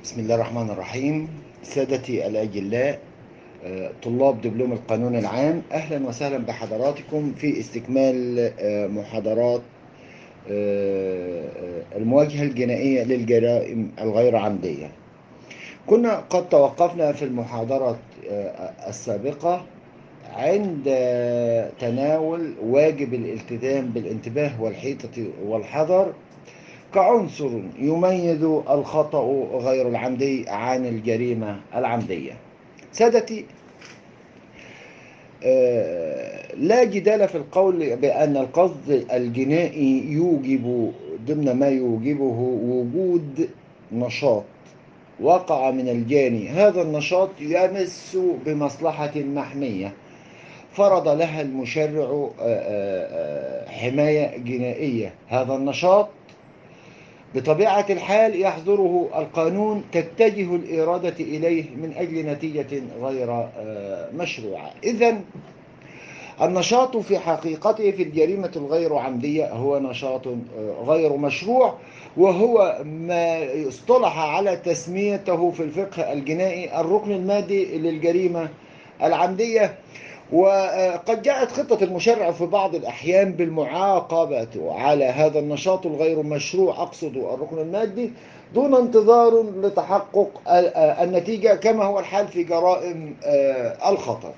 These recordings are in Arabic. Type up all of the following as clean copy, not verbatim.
بسم الله الرحمن الرحيم. سادتي الأجلاء، طلاب دبلوم القانون العام، أهلا وسهلا بحضراتكم في استكمال محاضرات المواجهة الجنائية للجرائم الغير عمدية. كنا قد توقفنا في المحاضرة السابقة عند تناول واجب الالتزام بالانتباه والحيطة والحذر كعنصر يميز الخطأ غير العمدي عن الجريمة العمدية. سادتي، لا جدال في القول بأن القصد الجنائي يوجب ضمن ما يوجبه وجود نشاط وقع من الجاني. هذا النشاط يمس بمصلحة محمية فرض لها المشرع حماية جنائية. هذا النشاط بطبيعة الحال يحظره القانون، تتجه الإرادة إليه من أجل نتيجة غير مشروعة. إذن النشاط في حقيقته في الجريمة الغير عمدية هو نشاط غير مشروع، وهو ما اصطلح على تسميته في الفقه الجنائي الركن المادي للجريمة العمدية. وقد جاءت خطة المشرع في بعض الأحيان بالمعاقبة على هذا النشاط الغير مشروع، أقصد الركن المادي، دون انتظار لتحقق النتيجة كما هو الحال في جرائم الخطر.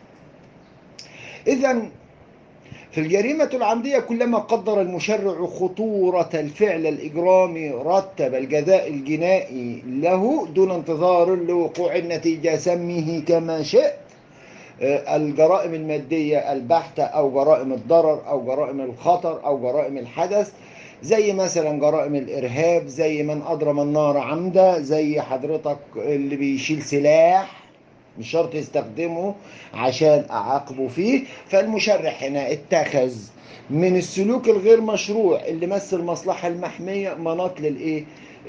إذن في الجريمة العمدية كلما قدر المشرع خطورة الفعل الإجرامي رتب الجزاء الجنائي له دون انتظار لوقوع النتيجة، سميه كما شئت، الجرائم المادية البحتة أو جرائم الضرر أو جرائم الخطر أو جرائم الحدث، زي مثلا جرائم الإرهاب، زي من أضرم النار عمدا، زي حضرتك اللي بيشيل سلاح مش شرط يستخدمه عشان أعاقبه فيه. فالمشرع هنا اتخذ من السلوك الغير مشروع اللي مثل المصلحة المحمية مناط للإيه؟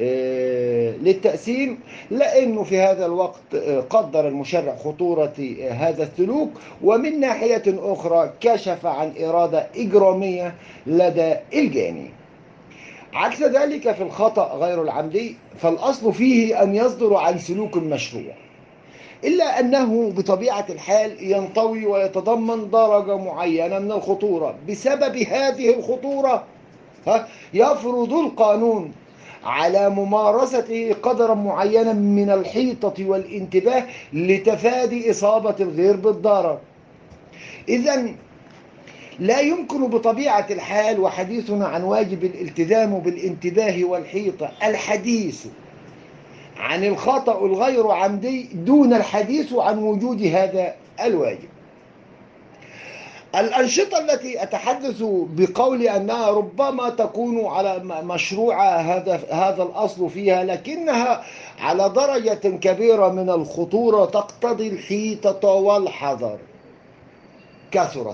للتقسيم، لأنه في هذا الوقت قدر المشرع خطورة هذا السلوك، ومن ناحية أخرى كشف عن إرادة إجرامية لدى الجاني. عكس ذلك في الخطأ غير العمدي، فالأصل فيه أن يصدر عن سلوك مشروع، إلا أنه بطبيعة الحال ينطوي ويتضمن درجة معينة من الخطورة. بسبب هذه الخطورة يفرض القانون على ممارسته قدرا معينا من الحيطة والانتباه لتفادي إصابة الغير بالضرر. إذن لا يمكن بطبيعة الحال، وحديثنا عن واجب الالتزام بالانتباه والحيطة، الحديث عن الخطأ الغير عمدي دون الحديث عن وجود هذا الواجب. الأنشطة التي أتحدث بقول أنها ربما تكون على مشروعة هذا الأصل فيها، لكنها على درجة كبيرة من الخطورة تقتضي الحيطة والحذر، كثرت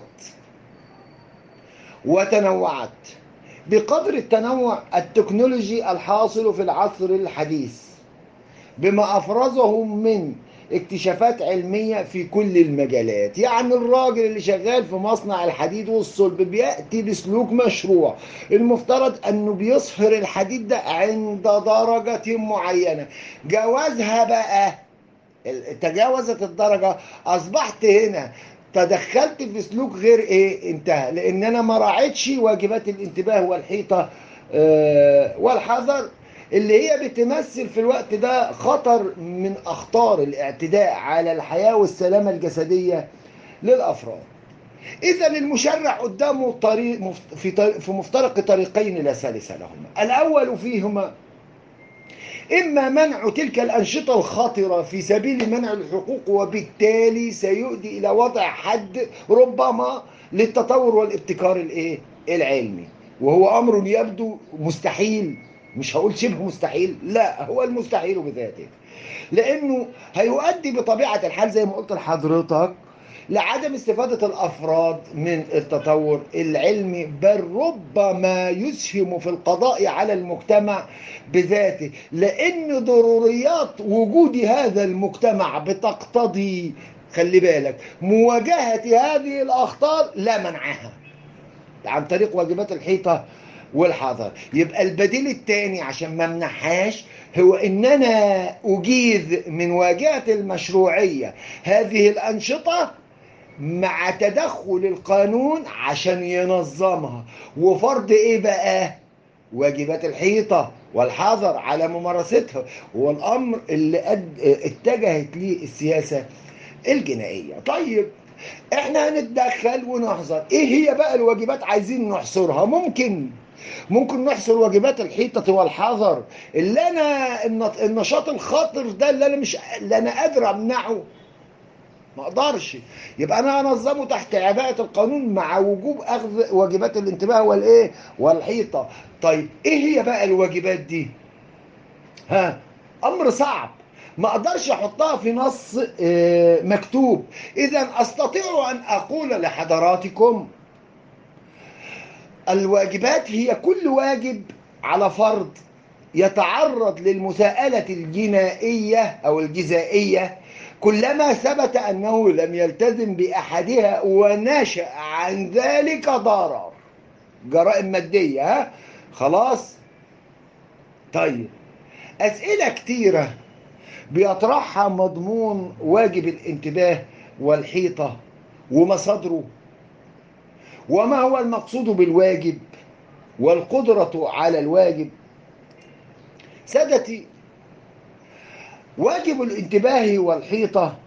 وتنوعت بقدر التنوع التكنولوجي الحاصل في العصر الحديث، بما أفرزه من اكتشافات علمية في كل المجالات. يعني الراجل اللي شغال في مصنع الحديد والصلب بيأتي بسلوك مشروع، المفترض أنه بيصهر الحديد ده عند درجة معينة. جوازها بقى تجاوزت الدرجة، أصبحت هنا تدخلت في سلوك غير انتهى، لأن أنا ما راعيتش واجبات الانتباه والحيطة والحذر، اللي هي بتمثل في الوقت ده خطر من أخطار الاعتداء على الحياة والسلامة الجسدية للأفراد. إذا المشرع قدامه طريق في مفترق طريقين لا ثالث لهما. الأول فيهما إما منع تلك الأنشطة الخطرة في سبيل منع الحقوق، وبالتالي سيؤدي إلى وضع حد ربما للتطور والابتكار العلمي، وهو أمر يبدو مستحيل. مش هقول شبه مستحيل، لا، هو المستحيل بذاته، لأنه هيؤدي بطبيعة الحال زي ما قلت لحضرتك لعدم استفادة الأفراد من التطور العلمي، بل ربما يسهم في القضاء على المجتمع بذاته، لأن ضروريات وجود هذا المجتمع بتقتضي، خلي بالك، مواجهة هذه الأخطار لا منعها عن طريق واجبات الحيطة والحذر. يبقى البديل الثاني عشان ما امنحهاش هو ان انا اجيز من واجهة المشروعية هذه الانشطة مع تدخل القانون عشان ينظمها، وفرض ايه بقى؟ واجبات الحيطة والحذر على ممارستها. هو الامر اللي اتجهت ليه السياسة الجنائية. طيب احنا هنتدخل ونحظر. ايه هي بقى الواجبات عايزين نحصرها؟ ممكن نحصر واجبات الحيطة والحذر اللي انا النشاط الخاطر ده اللي انا قادر امنعه، ما اقدرش. يبقى انا انظمه تحت عباءة القانون مع وجوب اخذ واجبات الانتباه والايه والحيطة. طيب ايه هي بقى الواجبات دي؟ امر صعب، ما اقدرش احطها في نص مكتوب. اذا استطيع ان اقول لحضراتكم الواجبات هي كل واجب على فرد يتعرض للمساءلة الجنائية أو الجزائية كلما ثبت أنه لم يلتزم بأحدها ونشأ عن ذلك ضرر، جرائم مادية. خلاص. طيب أسئلة كتيرة بيطرحها مضمون واجب الانتباه والحيطة ومصادره، وما هو المقصود بالواجب، والقدرة على الواجب. سادتي، واجب الانتباه والحيطة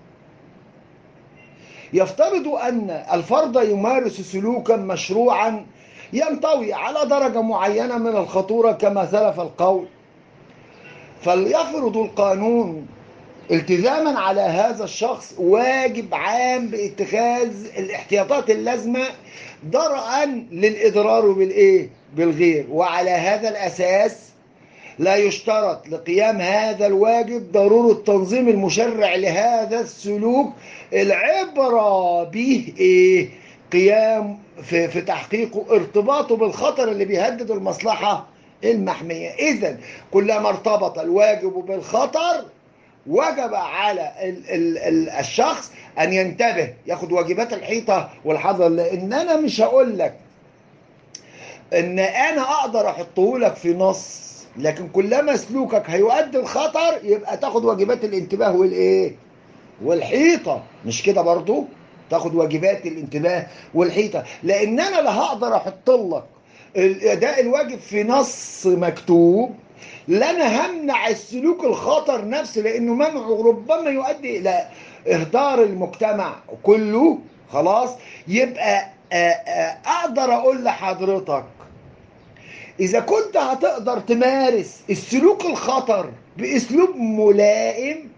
يفترض أن الفرد يمارس سلوكا مشروعا ينطوي على درجة معينة من الخطورة كما سلف القول، فليفرض القانون التزاما على هذا الشخص واجب عام باتخاذ الاحتياطات اللازمة درءا للإضرار بالغير. وعلى هذا الأساس لا يشترط لقيام هذا الواجب ضرورة تنظيم المشرع لهذا السلوك. العبرة به قيام في تحقيقه ارتباطه بالخطر اللي بيهدد المصلحة المحمية. إذن كلما ارتبط الواجب بالخطر وجب على الشخص أن ينتبه، ياخد واجبات الحيطة والحذر. لأن أنا مش هقول لك ان انا اقدر احطه لك في نص، لكن كلما سلوكك هيؤدي الخطر يبقى تاخد واجبات الانتباه والحيطة. مش كده برضو؟ تاخد واجبات الانتباه والحيطة، لان انا لا هقدر احط لك اداء الواجب في نص مكتوب، لا انا همنع السلوك الخطر نفسه، لانه منعه ربما يؤدي الى اهدار المجتمع كله. خلاص. يبقى اقدر اقول لحضرتك إذا كنت هتقدر تمارس السلوك الخطر بأسلوب ملائم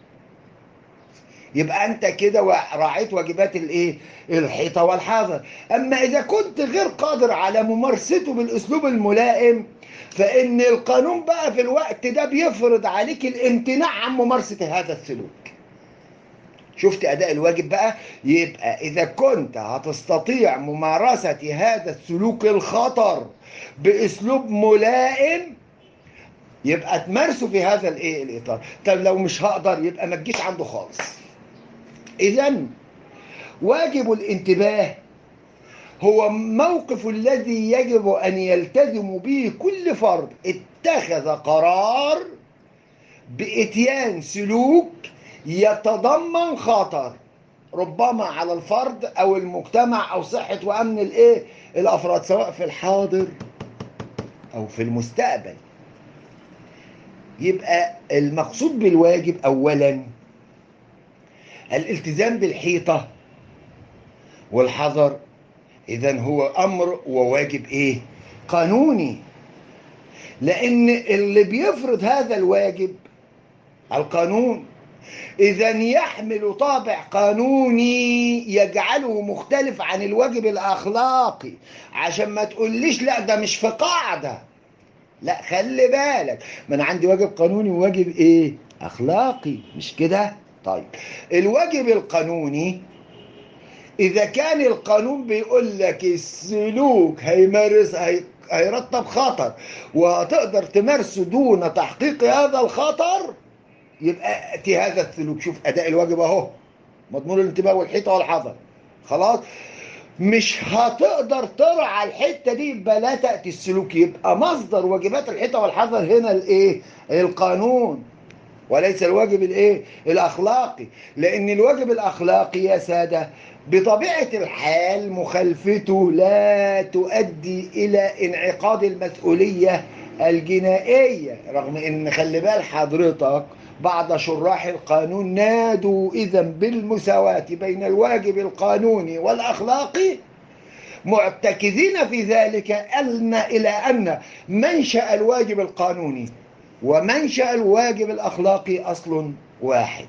يبقى أنت كده راعيت واجبات الحيطة والحذر. أما إذا كنت غير قادر على ممارسته بالأسلوب الملائم فإن القانون بقى في الوقت ده بيفرض عليك الامتناع عن ممارسة هذا السلوك. شفت أداء الواجب بقى؟ يبقى إذا كنت هتستطيع ممارسة هذا السلوك الخطر بأسلوب ملائم يبقى تمارسه في هذا الإطار. طب لو مش هقدر يبقى ما تجيش عنده خالص. إذن واجب الانتباه هو موقف الذي يجب أن يلتزم به كل فرد اتخذ قرار بإتيان سلوك يتضمن خطر ربما على الفرد أو المجتمع أو صحة وأمن الأفراد سواء في الحاضر أو في المستقبل. يبقى المقصود بالواجب أولا الالتزام بالحيطة والحذر. إذن هو أمر وواجب قانوني، لأن اللي بيفرض هذا الواجب القانون إذن يحمل طابع قانوني يجعله مختلف عن الواجب الأخلاقي. عشان ما تقوليش لا ده مش في قاعدة، لا خلي بالك، ما أنا عندي واجب قانوني وواجب أخلاقي، مش كده؟ طيب الواجب القانوني إذا كان القانون بيقول لك السلوك هيرتب خطر وتقدر تمارسه دون تحقيق هذا الخطر يبقى اتي هذا السلوك. شوف أداء الواجب أهو، مضمون الانتباه والحيطة والحذر. خلاص. مش هتقدر ترعى الحته دي، يبقى لا تاتي السلوك. يبقى مصدر واجبات الحيطه والحذر هنا الايه؟ القانون، وليس الواجب الايه؟ الاخلاقي. لان الواجب الاخلاقي يا ساده بطبيعه الحال مخالفته لا تؤدي الى انعقاد المسؤوليه الجنائيه، رغم ان خلي بال حضرتك بعض شراح القانون نادوا اذا بالمساواه بين الواجب القانوني والاخلاقي، معتكفين في ذلك إلى أن منشأ الواجب القانوني ومنشأ الواجب الأخلاقي أصل واحد.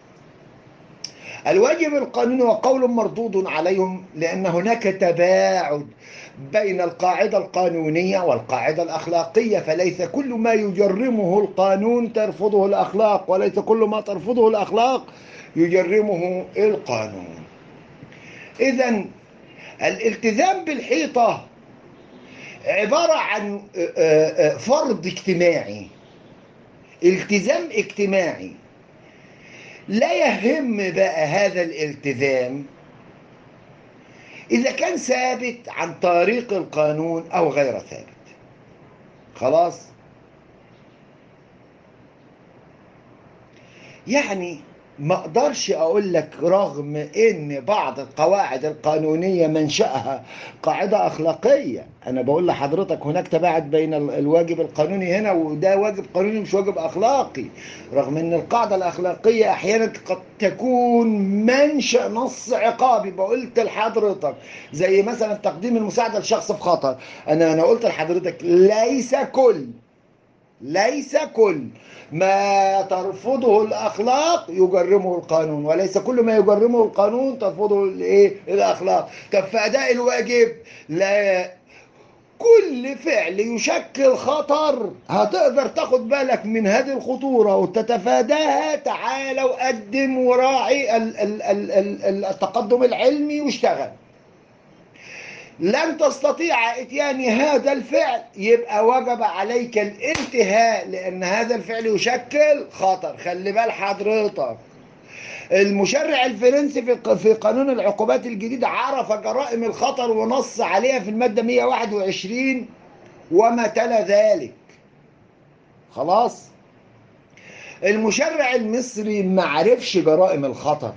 الواجب القانوني وقول مردود عليهم، لأن هناك تباعد بين القاعدة القانونية والقاعدة الأخلاقية، فليس كل ما يجرمه القانون ترفضه الأخلاق، وليس كل ما ترفضه الأخلاق يجرمه القانون. إذن الالتزام بالحيطة عبارة عن فرض اجتماعي، التزام اجتماعي. لا يهم بقى هذا الالتزام إذا كان ثابت عن طريق القانون أو غير ثابت. خلاص؟ يعني ما اقدرش اقول لك رغم ان بعض القواعد القانونية منشأها قاعدة اخلاقية، انا بقول لحضرتك هناك تباعد بين الواجب القانوني هنا، وده واجب قانوني مش واجب اخلاقي، رغم ان القاعدة الاخلاقية احيانا قد تكون منشأ نص عقابي. بقولت لحضرتك زي مثلا تقديم المساعدة لشخص في خطر، انا قلت لحضرتك ليس كل ما ترفضه الأخلاق يجرمه القانون، وليس كل ما يجرمه القانون ترفضه الايه؟ الأخلاق. طب في أداء الواجب لا، كل فعل يشكل خطر هتقدر تاخد بالك من هذه الخطورة وتتفاداها، تعال وقدم وراعي التقدم العلمي واشتغل. لن تستطيع اتيان هذا الفعل، يبقى وجب عليك الانتهاء، لان هذا الفعل يشكل خطر. خلي بال حضرتك المشرع الفرنسي في قانون العقوبات الجديد عرف جرائم الخطر ونص عليها في المادة 121 وما تلا ذلك. خلاص؟ المشرع المصري ما عرفش جرائم الخطر،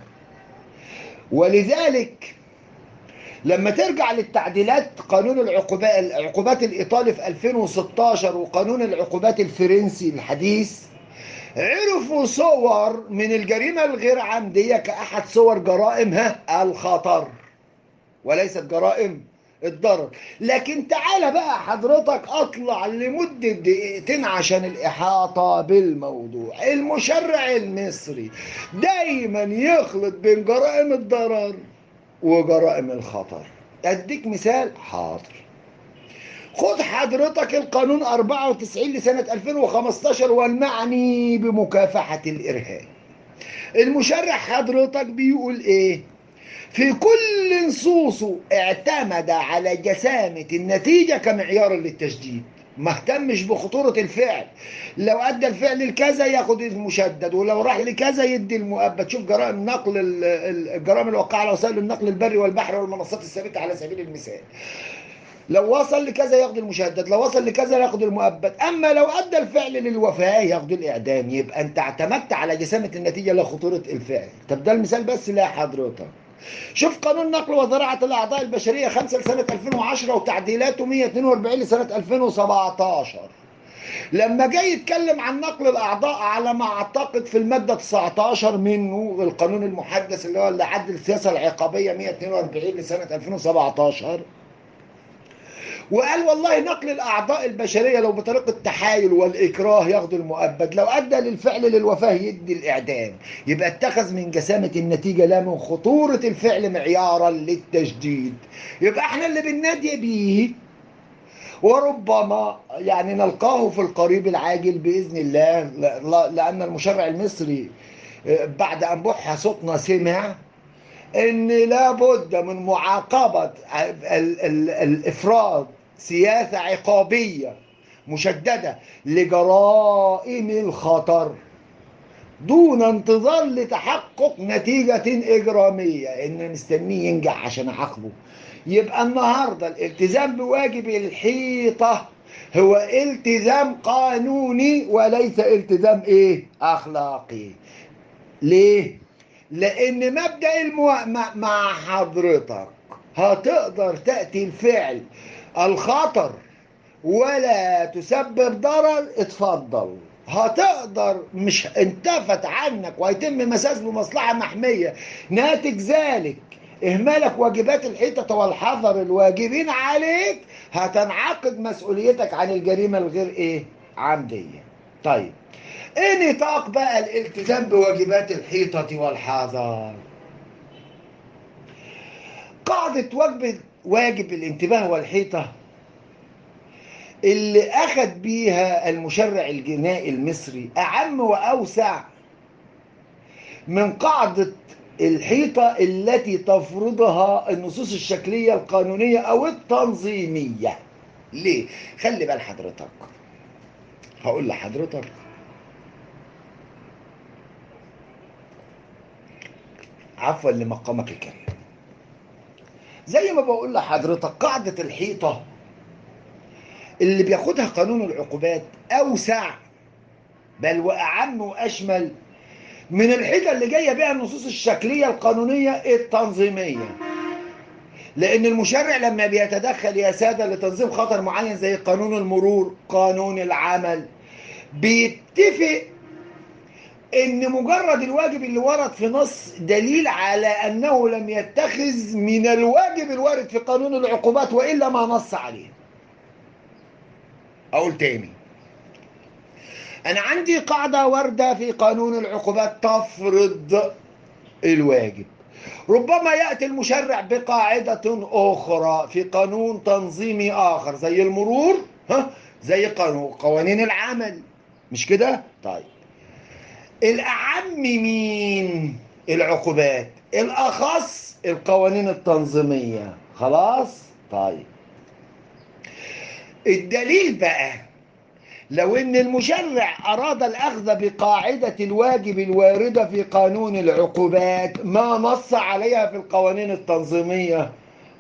ولذلك لما ترجع للتعديلات قانون العقوبات الإيطالي في 2016 وقانون العقوبات الفرنسي الحديث، عرفوا صور من الجريمة الغير عمدية كأحد صور جرائمها الخطر وليست جرائم الضرر. لكن تعالى بقى حضرتك اطلع لمدة دقيقتين عشان الإحاطة بالموضوع. المشرع المصري دايما يخلط بين جرائم الضرر وجرائم الخطر. اديك مثال حاضر. خد حضرتك القانون 94 لسنة 2015 والمعني بمكافحة الإرهاب. المشرع حضرتك بيقول ايه؟ في كل نصوصه اعتمد على جسامة النتيجة كمعيار للتشديد، ما اهتمش بخطورة الفعل. لو أدى الفعل الكذا ياخد المشدد، ولو راح لكذا يدي المؤبد. شوف جرائم نقل الجرائم الواقعة على وسائل النقل البري والبحري والمنصات الثابتة على سبيل المثال، لو وصل لكذا ياخد المشدد، لو وصل لكذا ياخد المؤبد. اما لو ادى الفعل للوفاه ياخد الاعدام. يبقى انت اعتمدت على جسامة النتيجة لا خطورة الفعل. طب ده المثال بس. لا حضرتك شوف قانون نقل وزراعة الأعضاء البشرية 5 لسنة 2010 وتعديلاته 142 لسنة 2017، لما جاي يتكلم عن نقل الأعضاء على ما أعتقد في المادة 19 منه القانون المحدث اللي عدل السياسة العقابية 142 لسنة 2017، وقال والله نقل الأعضاء البشرية لو بطريقة التحايل والإكراه ياخد المؤبد، لو أدى للفعل للوفاة يدي الإعدام. يبقى اتخذ من جسامة النتيجة لا من خطورة الفعل معيارا للتشديد. يبقى احنا اللي بننادي بيه وربما يعني نلقاه في القريب العاجل بإذن الله، لأن المشرع المصري بعد أن بح صوتنا سمع ان لابد من معاقبة الافراد سياسة عقابية مشددة لجرائم الخطر دون انتظار لتحقق نتيجة إجرامية، إن مستنيه ينجح عشان أعاقبه. يبقى النهاردة الالتزام بواجب الحيطة هو التزام قانوني وليس التزام ايه اخلاقي. ليه؟ لان مبدأ الموائمة مع حضرتك هتقدر تأتي الفعل الخطر ولا تسبب ضرر، اتفضل. هتقدر مش انتفت عنك وهيتم مساس بمصلحة محمية ناتج ذلك إهمالك واجبات الحيطة والحذر الواجبين عليك، هتنعقد مسؤوليتك عن الجريمة الغير إيه؟ عمدية. طيب، إيه نطاق بقى الالتزام بواجبات الحيطة والحذر؟ قاعدة واجب الانتباه والحيطة اللي أخذ بيها المشرع الجنائي المصري أعم وأوسع من قاعدة الحيطة التي تفرضها النصوص الشكلية القانونية أو التنظيمية. ليه؟ خلي بال حضرتك، هقول لحضرتك عفوا لمقامك الكريم. زي ما بقول لحضرتك قاعدة الحيطة اللي بياخدها قانون العقوبات أوسع بل وأعم وأشمل من الحيطة اللي جاية بها النصوص الشكلية القانونية التنظيمية. لأن المشرع لما بيتدخل يا سادة لتنظيم خطر معين زي قانون المرور، قانون العمل، بيتفق إن مجرد الواجب اللي ورد في نص دليل على أنه لم يتخذ من الواجب الوارد في قانون العقوبات وإلا ما نص عليه. أقول تاني، أنا عندي قاعدة واردة في قانون العقوبات تفرض الواجب، ربما يأتي المشرع بقاعدة أخرى في قانون تنظيمي آخر زي المرور، زي قوانين العمل، مش كده؟ طيب، الأعم مين؟ العقوبات، الأخص القوانين التنظيمية. خلاص؟ طيب، الدليل بقى لو ان المشرع اراد الاخذ بقاعدة الواجب الواردة في قانون العقوبات ما نص عليها في القوانين التنظيمية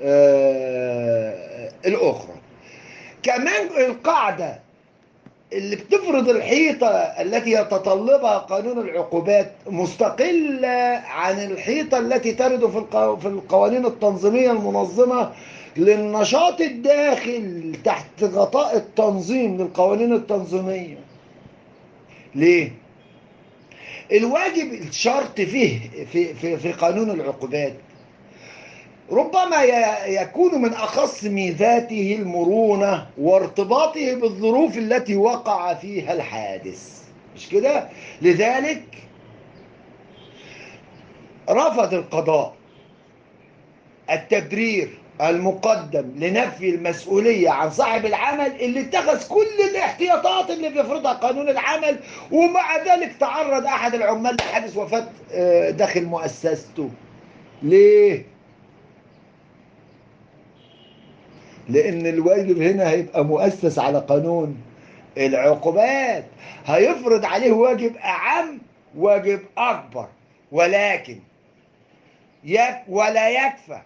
الاخرى. كمان القاعدة اللي بتفرض الحيطة التي يتطلبها قانون العقوبات مستقلة عن الحيطة التي ترد في القوانين التنظيمية المنظمة للنشاط الداخل تحت غطاء التنظيم للقوانين التنظيمية. ليه؟ الواجب الشرط فيه في قانون العقوبات ربما يكون من أخص ميزاته المرونة وارتباطه بالظروف التي وقع فيها الحادث، مش كده؟ لذلك رفض القضاء التبرير المقدم لنفي المسؤولية عن صاحب العمل اللي اتخذ كل الاحتياطات اللي بيفرضها قانون العمل ومع ذلك تعرض أحد العمال لحادث وفاة داخل مؤسسته. ليه؟ لأن الواجب هنا هيبقى مؤسس على قانون العقوبات، هيفرض عليه واجب أعم، واجب أكبر، ولكن ولا يكفى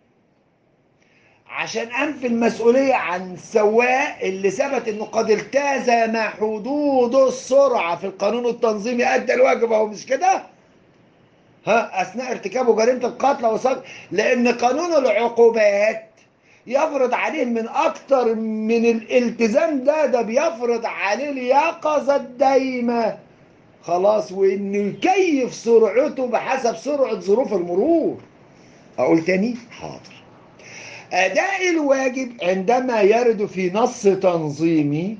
عشان أنفي المسؤولية عن السواق اللي ثبت أنه قد التزم حدود السرعة في القانون التنظيمي أدى الواجب أهو، مش كده؟ أثناء ارتكابه جريمة القتل وصل، لأن قانون العقوبات يفرض عليه من أكتر من الالتزام ده بيفرض عليه اليقظة الدايمة. خلاص، وإنه يكيف سرعته بحسب سرعة ظروف المرور. أقول تاني؟ حاضر. أداء الواجب عندما يرد في نص تنظيمي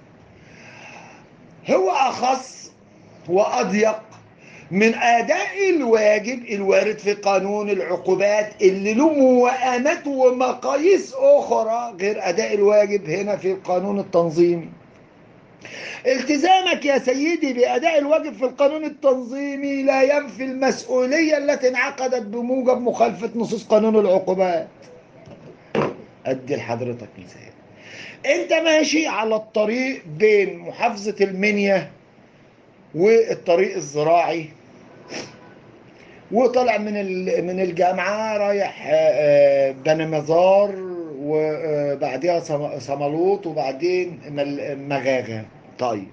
هو أخص وأضيق من أداء الواجب الوارد في قانون العقوبات اللي له موائمات ومقاييس أخرى غير أداء الواجب هنا في القانون التنظيمي. التزامك يا سيدي بأداء الواجب في القانون التنظيمي لا ينفي المسؤولية التي انعقدت بموجب مخالفة نصوص قانون العقوبات. أدي لحضرتك مثال، أنت ماشي على الطريق بين محافظة المنيا والطريق الزراعي وطلع من الجامعة رايح بني مزار، وبعديها صمالوط، وبعدين مغاغة. طيب،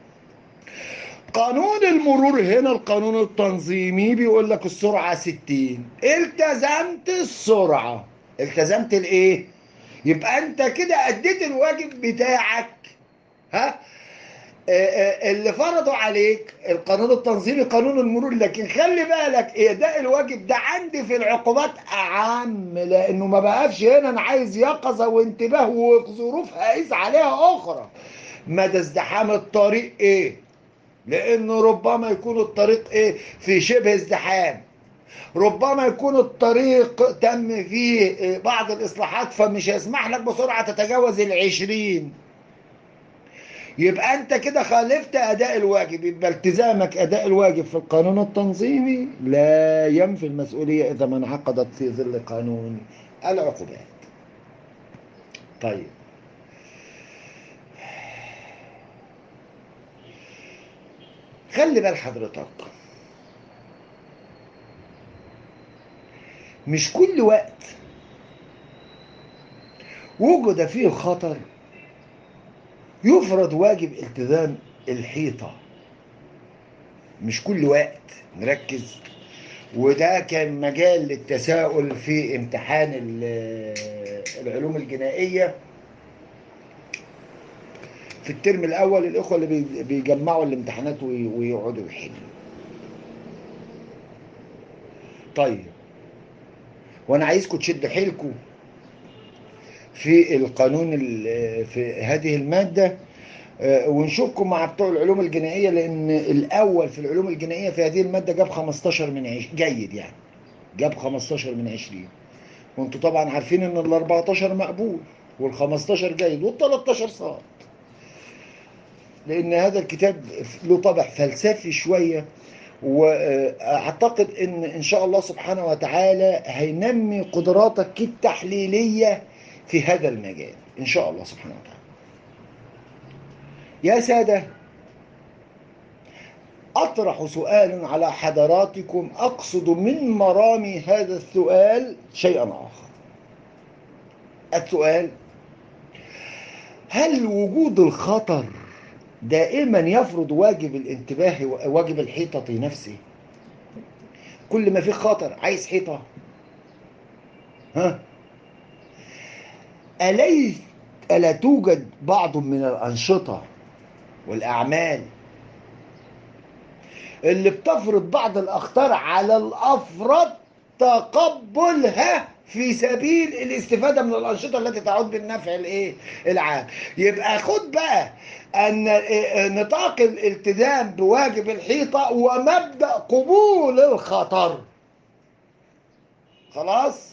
قانون المرور هنا القانون التنظيمي بيقول لك السرعة 60. التزمت السرعة، التزمت الايه؟ يبقى انت كده اديت الواجب بتاعك. ها، اللي فرضوا عليك القانون التنظيمي قانون المرور. لكن خلي بالك اداء الواجب ده عندي في العقوبات اعم، لانه ما بقفش هنا انا عايز يقظه وانتباه وظروف هقيس عليها اخرى. مدى ازدحام الطريق ايه؟ لانه ربما يكون الطريق ايه في شبه ازدحام، ربما يكون الطريق تم فيه بعض الاصلاحات فمش هيسمح لك بسرعه تتجاوز 20. يبقى انت كده خالفت اداء الواجب. يبقى التزامك اداء الواجب في القانون التنظيمي لا ينفي المسؤوليه اذا ما انعقدت في ظل قانون العقوبات. طيب، خلي بال حضرتك، مش كل وقت وجد فيه الخطر يفرض واجب التزام الحيطه. مش كل وقت، نركز. وده كان مجال للتساؤل في امتحان العلوم الجنائيه في الترم الاول، الاخوه اللي بيجمعوا الامتحانات ويقعدوا يحلوا. طيب، وانا عايزكم تشدوا حيلكم في القانون في هذه الماده، ونشوفكم مع بتوع العلوم الجنائيه، لان الاول في العلوم الجنائيه في هذه الماده جاب 15 من 20 جيد، يعني جاب 15 من 20. وانتوا طبعا عارفين ان ال 14 مقبول وال 15 جيد وال 13 صعب، لان هذا الكتاب له طابع فلسفي شويه. واعتقد ان شاء الله سبحانه وتعالى هينمي قدراتك التحليليه في هذا المجال ان شاء الله سبحانه وتعالى. يا ساده، اطرح سؤال على حضراتكم، اقصد من مرامي هذا السؤال شيئا اخر. السؤال: هل وجود الخطر دائما يفرض واجب الانتباه واجب الحيطة نفسه؟ كل ما في خطر عايز حيطة؟ ها؟ ألا توجد بعض من الأنشطة والأعمال اللي بتفرض بعض الأخطار على الأفراد تقبلها في سبيل الاستفادة من الأنشطة التي تعود بالنفع العام؟ يبقى خد بقى أن نطاق الالتزام بواجب الحيطة ومبدأ قبول الخطر. خلاص؟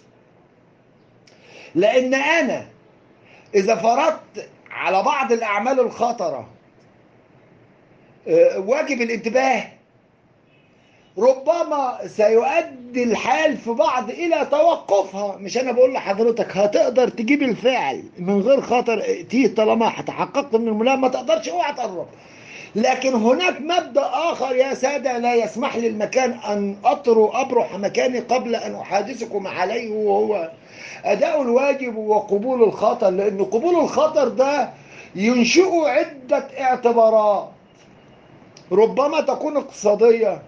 لأن أنا إذا فرضت على بعض الأعمال الخطرة واجب الانتباه، ربما سيؤدي الحال في بعض إلى توقفها. مش أنا بقول لحضرتك هتقدر تجيب الفعل من غير خطر تيه طالما تحققت من الملام، ما تقدرش اوعى تقرب. لكن هناك مبدأ آخر يا سادة لا يسمح لي المكان أن أبرح مكاني قبل أن أحادثكم عليه، وهو أداء الواجب وقبول الخطر. لأن قبول الخطر ده ينشئ عدة اعتبارات، ربما تكون اقتصادية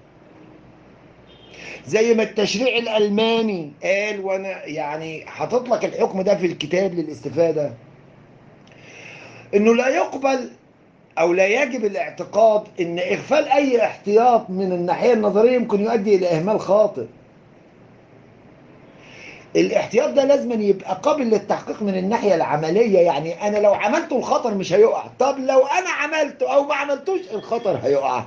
زي ما التشريع الألماني قال، وأنا يعني حاطط لك الحكم ده في الكتاب للاستفادة، إنه لا يقبل أو لا يجب الاعتقاد إن إغفال أي احتياط من الناحية النظرية يمكن يؤدي إلى إهمال خاطئ. الاحتياط ده لازم يبقى قابل للتحقيق من الناحية العملية. يعني أنا لو عملته الخطر مش هيقع، طب لو أنا عملته أو ما عملتوش الخطر هيقع.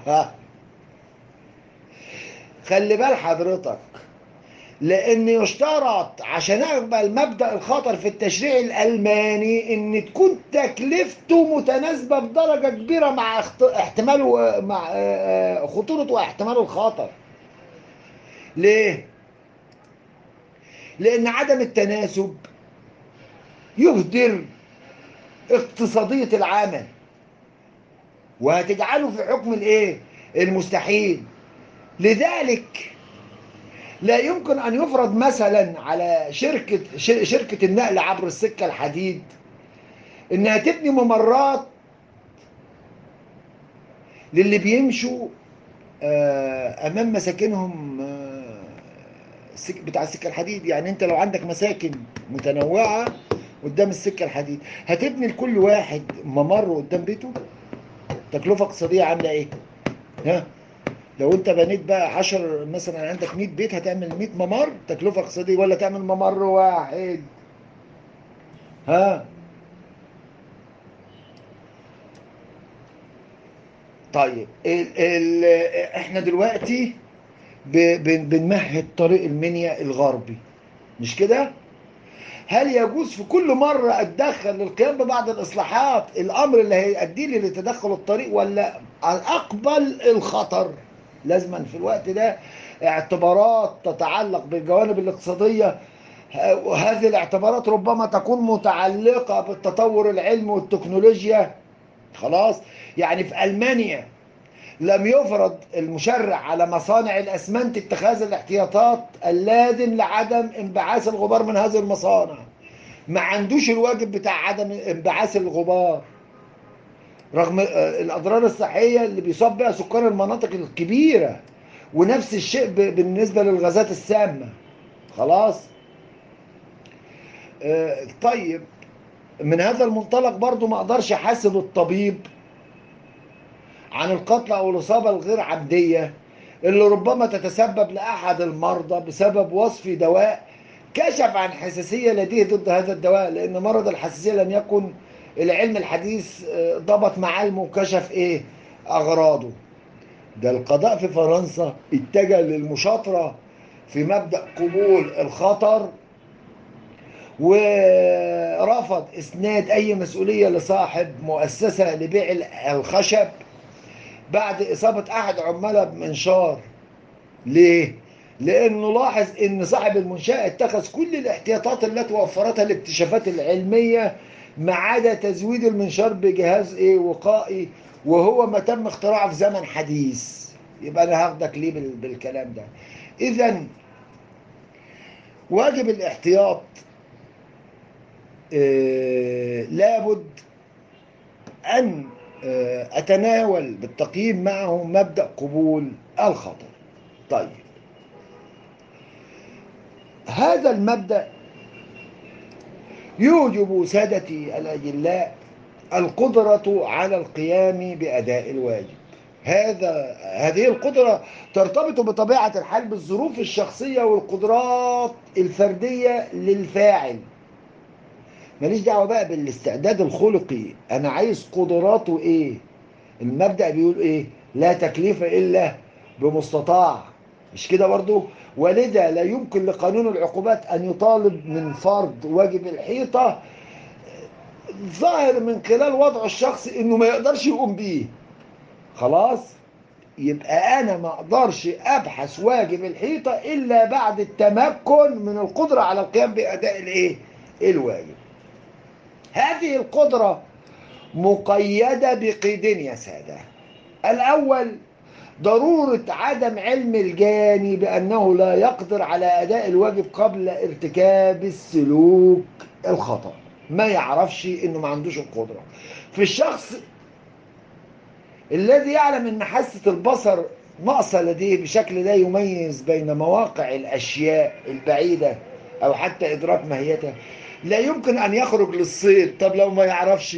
خلي بال حضرتك، لأن يشترط عشان أقبل مبدأ الخطر في التشريع الألماني إن تكون تكلفته متناسبة بدرجة كبيرة مع احتمال مع خطورة واحتمال الخطر. ليه؟ لأن عدم التناسب يهدر اقتصادية العمل وهتجعله في حكم المستحيل. لذلك لا يمكن أن يفرض مثلا على شركة النقل عبر السكة الحديد إنها تبني ممرات للي بيمشوا أمام مساكنهم بتاع السكة الحديد. يعني أنت لو عندك مساكن متنوعة قدام السكة الحديد، هتبني لكل واحد ممر قدام بيته؟ تكلفة اقتصادية عاملة إيه؟ ها؟ لو أنت بنيت بقى 10 مثلا، عندك 100 بيت، هتعمل 100 ممر، تكلفة اقتصادية، ولا تعمل ممر واحد؟ ها؟ طيب احنا دلوقتي بنمهد طريق المنيا الغربي، مش كده؟ هل يجوز في كل مرة اتدخل للقيام ببعض الاصلاحات الامر اللي هيؤدي لي لتدخل الطريق، ولا اقبل الخطر؟ لازما في الوقت ده اعتبارات تتعلق بالجوانب الاقتصادية، وهذه الاعتبارات ربما تكون متعلقة بالتطور العلمي والتكنولوجيا. خلاص. يعني في ألمانيا لم يفرض المشرع على مصانع الأسمنت اتخاذ الاحتياطات اللازم لعدم انبعاث الغبار من هذه المصانع. ما عندوش الواجب بتاع عدم انبعاث الغبار، رغم الأضرار الصحية اللي بيصاب بها سكان المناطق الكبيرة. ونفس الشيء بالنسبة للغازات السامة. خلاص. طيب، من هذا المنطلق برضو ما اقدرش احاسب الطبيب عن القتل او الاصابة الغير عمدية اللي ربما تتسبب لأحد المرضى بسبب وصف دواء كشف عن حساسية لديه ضد هذا الدواء، لأن مرض الحساسية لم يكن العلم الحديث ضبط معالمه وكشف إيه أغراضه. ده القضاء في فرنسا اتجه للمشاطرة في مبدأ قبول الخطر، ورفض إسناد أي مسؤولية لصاحب مؤسسة لبيع الخشب بعد إصابة أحد عمالها بمنشار. ليه؟ لأنه لاحظ أن صاحب المنشأة اتخذ كل الاحتياطات التي وفرتها الاكتشافات العلمية ما عدا تزويد المنشار بجهاز إيه وقائي، وهو ما تم اختراعه في زمن حديث. يبقى أنا هاخدك ليه بالكلام ده؟ إذا واجب الاحتياط لابد أن أتناول بالتقييم معه مبدأ قبول الخطر. طيب، هذا المبدأ يوجب سادتي الأجلاء القدرة على القيام بأداء الواجب. هذه القدرة ترتبط بطبيعة الحال بالظروف الشخصية والقدرات الفردية للفاعل. ماليش دعوة بقى بالاستعداد الخلقي، أنا عايز قدراته إيه. المبدأ بيقول إيه؟ لا تكليف إلا بمستطاع، مش كده برضو؟ ولذا لا يمكن لقانون العقوبات أن يطالب من فرد واجب الحيطة ظاهر من خلال وضعه الشخصي انه ما يقدرش يقوم بيه. خلاص. يبقى انا ما اقدرش ابحث واجب الحيطة الا بعد التمكن من القدرة على القيام باداء الايه الواجب. هذه القدرة مقيدة بقيدين يا سادة. الاول، ضرورة عدم علم الجاني بأنه لا يقدر على أداء الواجب قبل ارتكاب السلوك الخطأ. ما يعرفش إنه ما عندوش القدرة. في الشخص الذي يعلم أن حاسة البصر ناقصة لديه بشكل لا يميز بين مواقع الأشياء البعيدة أو حتى إدراك ماهيتها، لا يمكن أن يخرج للصيد. طب لو ما يعرفش؟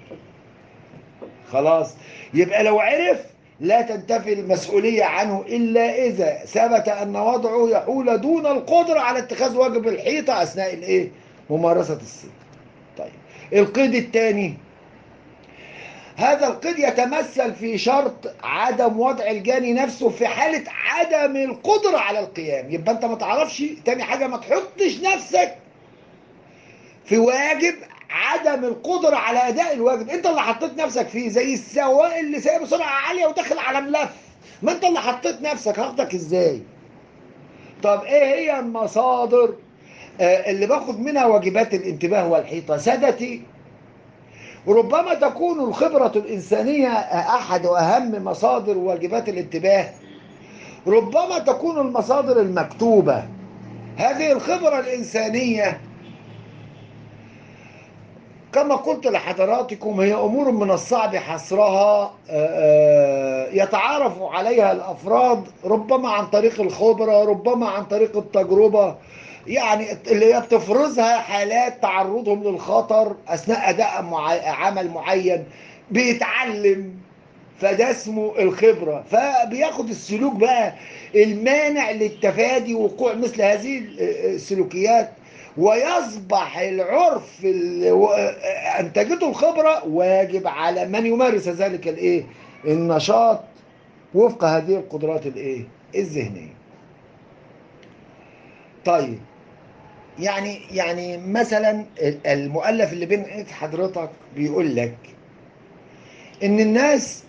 خلاص. يبقى لو عرف لا تنتفي المسؤولية عنه إلا إذا ثبت أن وضعه يحول دون القدرة على اتخاذ واجب الحيطة أثناء الإيه؟ ممارسة الصيد. طيب، القيد الثاني، هذا القيد يتمثل في شرط عدم وضع الجاني نفسه في حالة عدم القدرة على القيام. يبقى أنت ما تعرفش. تاني حاجة، ما تحطش نفسك في واجب عدم القدرة على أداء الواجب. أنت اللي حطيت نفسك فيه، زي السواق اللي سايق بسرعة عالية وداخل على ملف. ما أنت اللي حطيت نفسك، هاخدك إزاي؟ طب إيه هي المصادر اللي باخد منها واجبات الانتباه والحيطة؟ سادتي، ربما تكون الخبرة الإنسانية أحد وأهم مصادر واجبات الانتباه، ربما تكون المصادر المكتوبة. هذه الخبرة الإنسانية كما قلت لحضراتكم هي أمور من الصعب حصرها، يتعارف عليها الأفراد ربما عن طريق الخبرة، ربما عن طريق التجربة، يعني اللي هي بتفرزها حالات تعرضهم للخطر أثناء أداء عمل معين، بيتعلم، فده اسمه الخبرة. فبياخد السلوك بقى المانع للتفادي وقوع مثل هذه السلوكيات، ويصبح العرف اللي أنتجته الخبرة واجب على من يمارس ذلك الإيه؟ النشاط وفق هذه القدرات الإيه؟ الذهنية. طيب، يعني مثلا المؤلف اللي بين ايد حضرتك بيقول لك ان الناس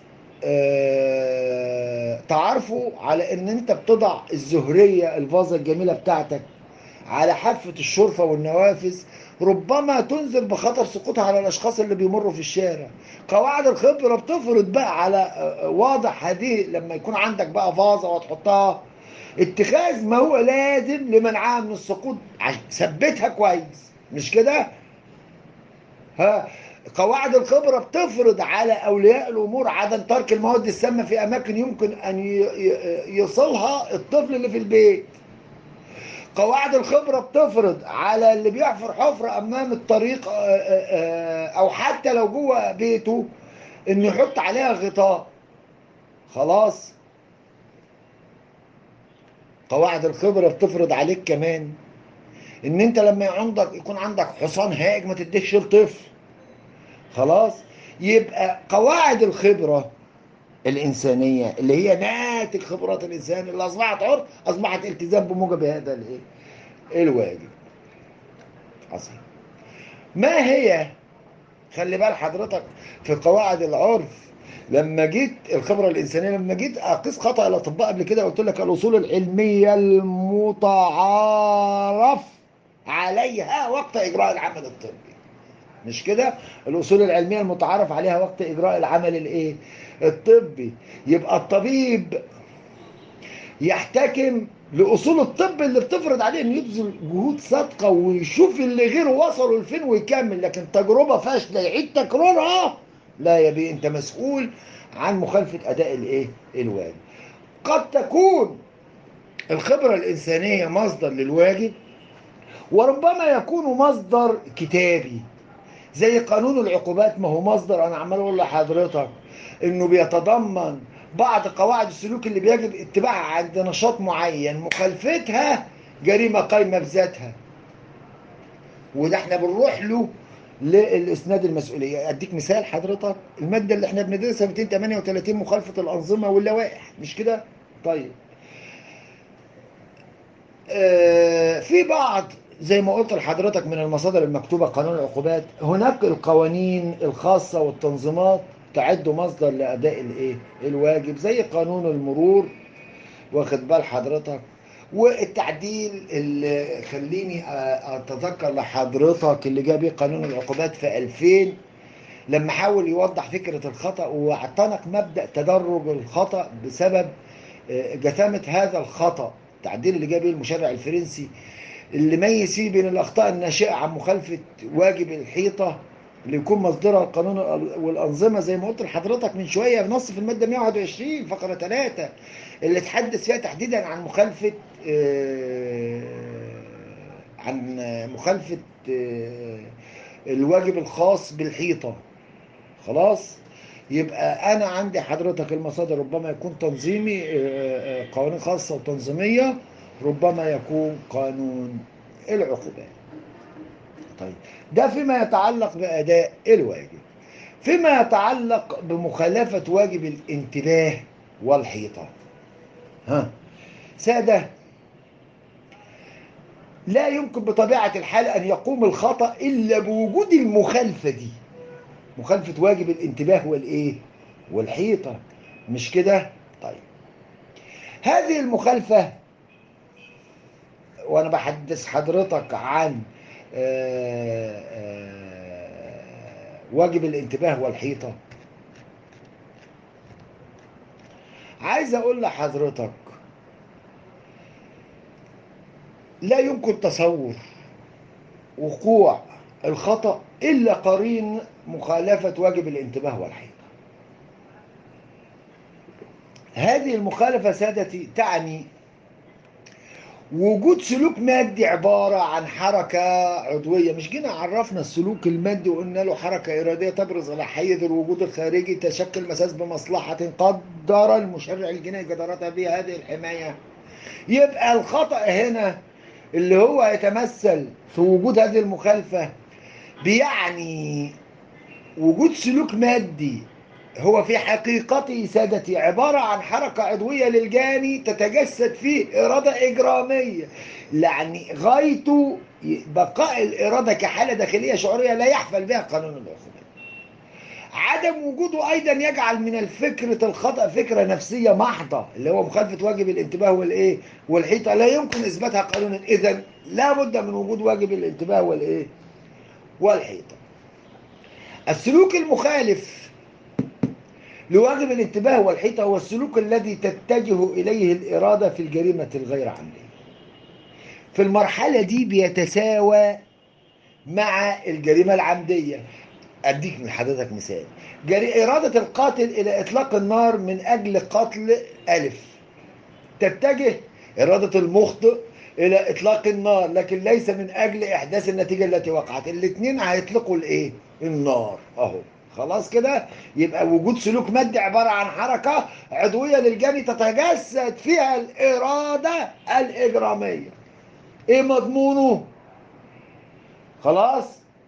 تعرفوا على ان انت بتضع الزهرية الفازة الجميلة بتاعتك على حافة الشرفة والنوافذ، ربما تنذر بخطر سقوطها على الاشخاص اللي بيمروا في الشارع. قواعد الخبرة بتفرض بقى على واضح هذه لما يكون عندك بقى فازة وتحطها، اتخاذ ما هو لازم لمنعها من السقوط، ثبتها كويس، مش كده؟ ها، قواعد الخبرة بتفرض على أولياء الأمور عدم ترك المواد السامة في أماكن يمكن أن يصلها الطفل اللي في البيت. قواعد الخبرة بتفرض على اللي بيحفر حفرة أمام الطريق أو حتى لو جوه بيته إنه يحط عليها غطاء. خلاص، قواعد الخبرة بتفرض عليك كمان إن أنت لما يكون عندك حصان هاج ما تديش لطفل. خلاص، يبقى قواعد الخبرة الإنسانية اللي هي ناتج خبرات الإنسان اللي أصبحت عرف، أصبحت التزام بموجب هذا الإيه؟ الواجب. عظيم. ما هي، خلي بال حضرتك في قواعد العرف، لما جيت الخبرة الإنسانية، لما جيت أقيس خطأ الأطباء قبل كده قلت لك الأصول العلمية المتعارف عليها وقت إجراء العمل الطبي، مش كده؟ الأصول العلمية المتعارف عليها وقت إجراء العمل الإيه؟ الطبي. يبقى الطبيب يحتكم لأصول الطب اللي بتفرض عليه إنه يبذل جهود صادقة ويشوف اللي غيره وصلوا لفين ويكمل، لكن تجربة فاشلة يعيد تكرارها لا يا بيه، أنت مسؤول عن مخالفة أداء الإيه؟ الواجب. قد تكون الخبرة الإنسانية مصدر للواجب، وربما يكون مصدر كتابي زي قانون العقوبات. ما هو مصدر، انا عمال اقول لحضرتك انه بيتضمن بعض قواعد السلوك اللي بيجب اتباعها عند نشاط معين، مخالفتها جريمة قايمة بذاتها، وده احنا بنروح له للاسناد المسؤولية. اديك مثال حضرتك، المادة اللي احنا بندرسها 238 مخالفة الانظمة واللوائح، مش كده؟ طيب، في بعض زي ما قلت لحضرتك من المصادر المكتوبة قانون العقوبات، هناك القوانين الخاصة والتنظيمات تعد مصدر لأداء الايه؟ الواجب، زي قانون المرور، واخد بال حضرتك؟ والتعديل اللي خليني اتذكر لحضرتك اللي جاب بيه قانون العقوبات في 2000 لما حاول يوضح فكرة الخطأ واعتنق مبدأ تدرج الخطأ بسبب جثامة هذا الخطأ. التعديل اللي جاب بيه المشرع الفرنسي اللي ميز فيه بين الأخطاء الناشئة عن مخالفة واجب الحيطة اللي يكون مصدرها القانون والأنظمة، زي ما قلت لحضرتك من شوية نص في المادة 121 فقرة 3 اللي تحدث فيها تحديدا عن مخالفة الواجب الخاص بالحيطة. خلاص، يبقى أنا عندي حضرتك المصادر ربما يكون تنظيمي، قوانين خاصة وتنظيمية، ربما يكون قانون العقوبات. طيب، ده فيما يتعلق بأداء الواجب. فيما يتعلق بمخالفة واجب الانتباه والحيطة، ها سادة، لا يمكن بطبيعة الحال أن يقوم الخطأ إلا بوجود المخالفة دي، مخالفة واجب الانتباه والإيه؟ والحيطة، مش كده؟ طيب، هذه المخالفة، وأنا بحدث حضرتك عن واجب الانتباه والحيطة، عايز أقول لحضرتك لا يمكن تصور وقوع الخطأ إلا قرين مخالفة واجب الانتباه والحيطة. هذه المخالفة سادتي تعني وجود سلوك مادي عبارة عن حركة عضوية. مش جينا عرفنا السلوك المادي وقلنا له حركة إرادية تبرز على حيز الوجود الخارجي تشكل مساس بمصلحة قدر المشرع الجنائي جدارتها بها هذه الحماية. يبقى الخطأ هنا اللي هو يتمثل في وجود هذه المخالفة بيعني وجود سلوك مادي هو في حقيقته سادتي عبارة عن حركة عضوية للجاني تتجسد فيه إرادة إجرامية، يعني غايته بقاء الإرادة كحالة داخلية شعورية لا يحفل بها قانون العقوبات. عدم وجوده أيضا يجعل من الفكرة الخطأ فكرة نفسية محضة اللي هو مخالفة واجب الانتباه والإيه والحيطة لا يمكن إثباتها قانونا. إذن لا بد من وجود واجب الانتباه والإيه والحيطة. السلوك المخالف لواجب الانتباه والحيطة هو السلوك الذي تتجه إليه الإرادة في الجريمة الغير عمدية. في المرحلة دي بيتساوى مع الجريمة العمدية. أديك من حضرتك مثال: إرادة القاتل إلى إطلاق النار من أجل قتل ألف تتجه إرادة المخطئ إلى إطلاق النار لكن ليس من أجل إحداث النتيجة التي وقعت. الاثنين هيطلقوا الإيه؟ النار. أهو خلاص كده. يبقى وجود سلوك مادي عبارة عن حركة عضوية للجاني تتجسد فيها الإرادة الإجرامية. إيه مضمونه؟ خلاص.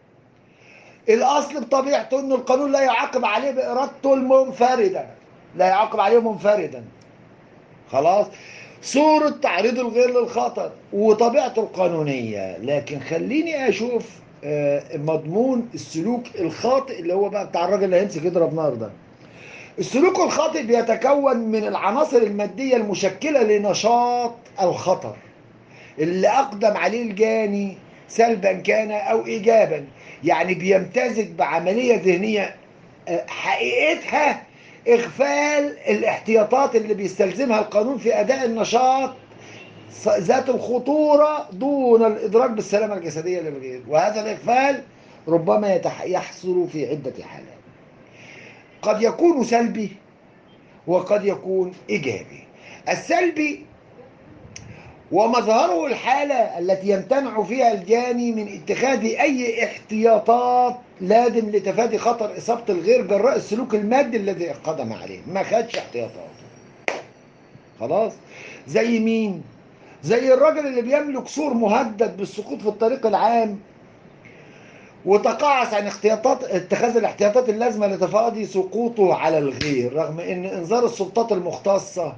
الأصل بطبيعته إن القانون لا يعاقب عليه بإرادته المنفردة، لا يعاقب عليه منفردا. خلاص. صورة تعريض الغير للخطر وطبيعته القانونية. لكن خليني أشوف مضمون السلوك الخاطئ اللي هو بقى بتاع الراجل اللي هيمسك يضرب نار ده. السلوك الخاطئ بيتكون من العناصر المادية المشكلة لنشاط الخطر اللي أقدم عليه الجاني سلبا كان أو إيجابا. يعني بيمتزج بعملية ذهنية حقيقتها إغفال الاحتياطات اللي بيستلزمها القانون في أداء النشاط ذات الخطورة دون الإدراك بالسلامة الجسدية للغير. وهذا الإغفال ربما يحصل في عدة حالات، قد يكون سلبي وقد يكون إيجابي. السلبي ومظهره الحالة التي يمتنع فيها الجاني من اتخاذ أي احتياطات لازم لتفادي خطر إصابة الغير جراء السلوك المادي الذي قدم عليه. ما خدش احتياطات. خلاص. زي مين؟ زي الراجل اللي بيملك سور مهدد بالسقوط في الطريق العام وتقاعس عن اتخاذ الاحتياطات اللازمة لتفادي سقوطه على الغير رغم ان انذار السلطات المختصة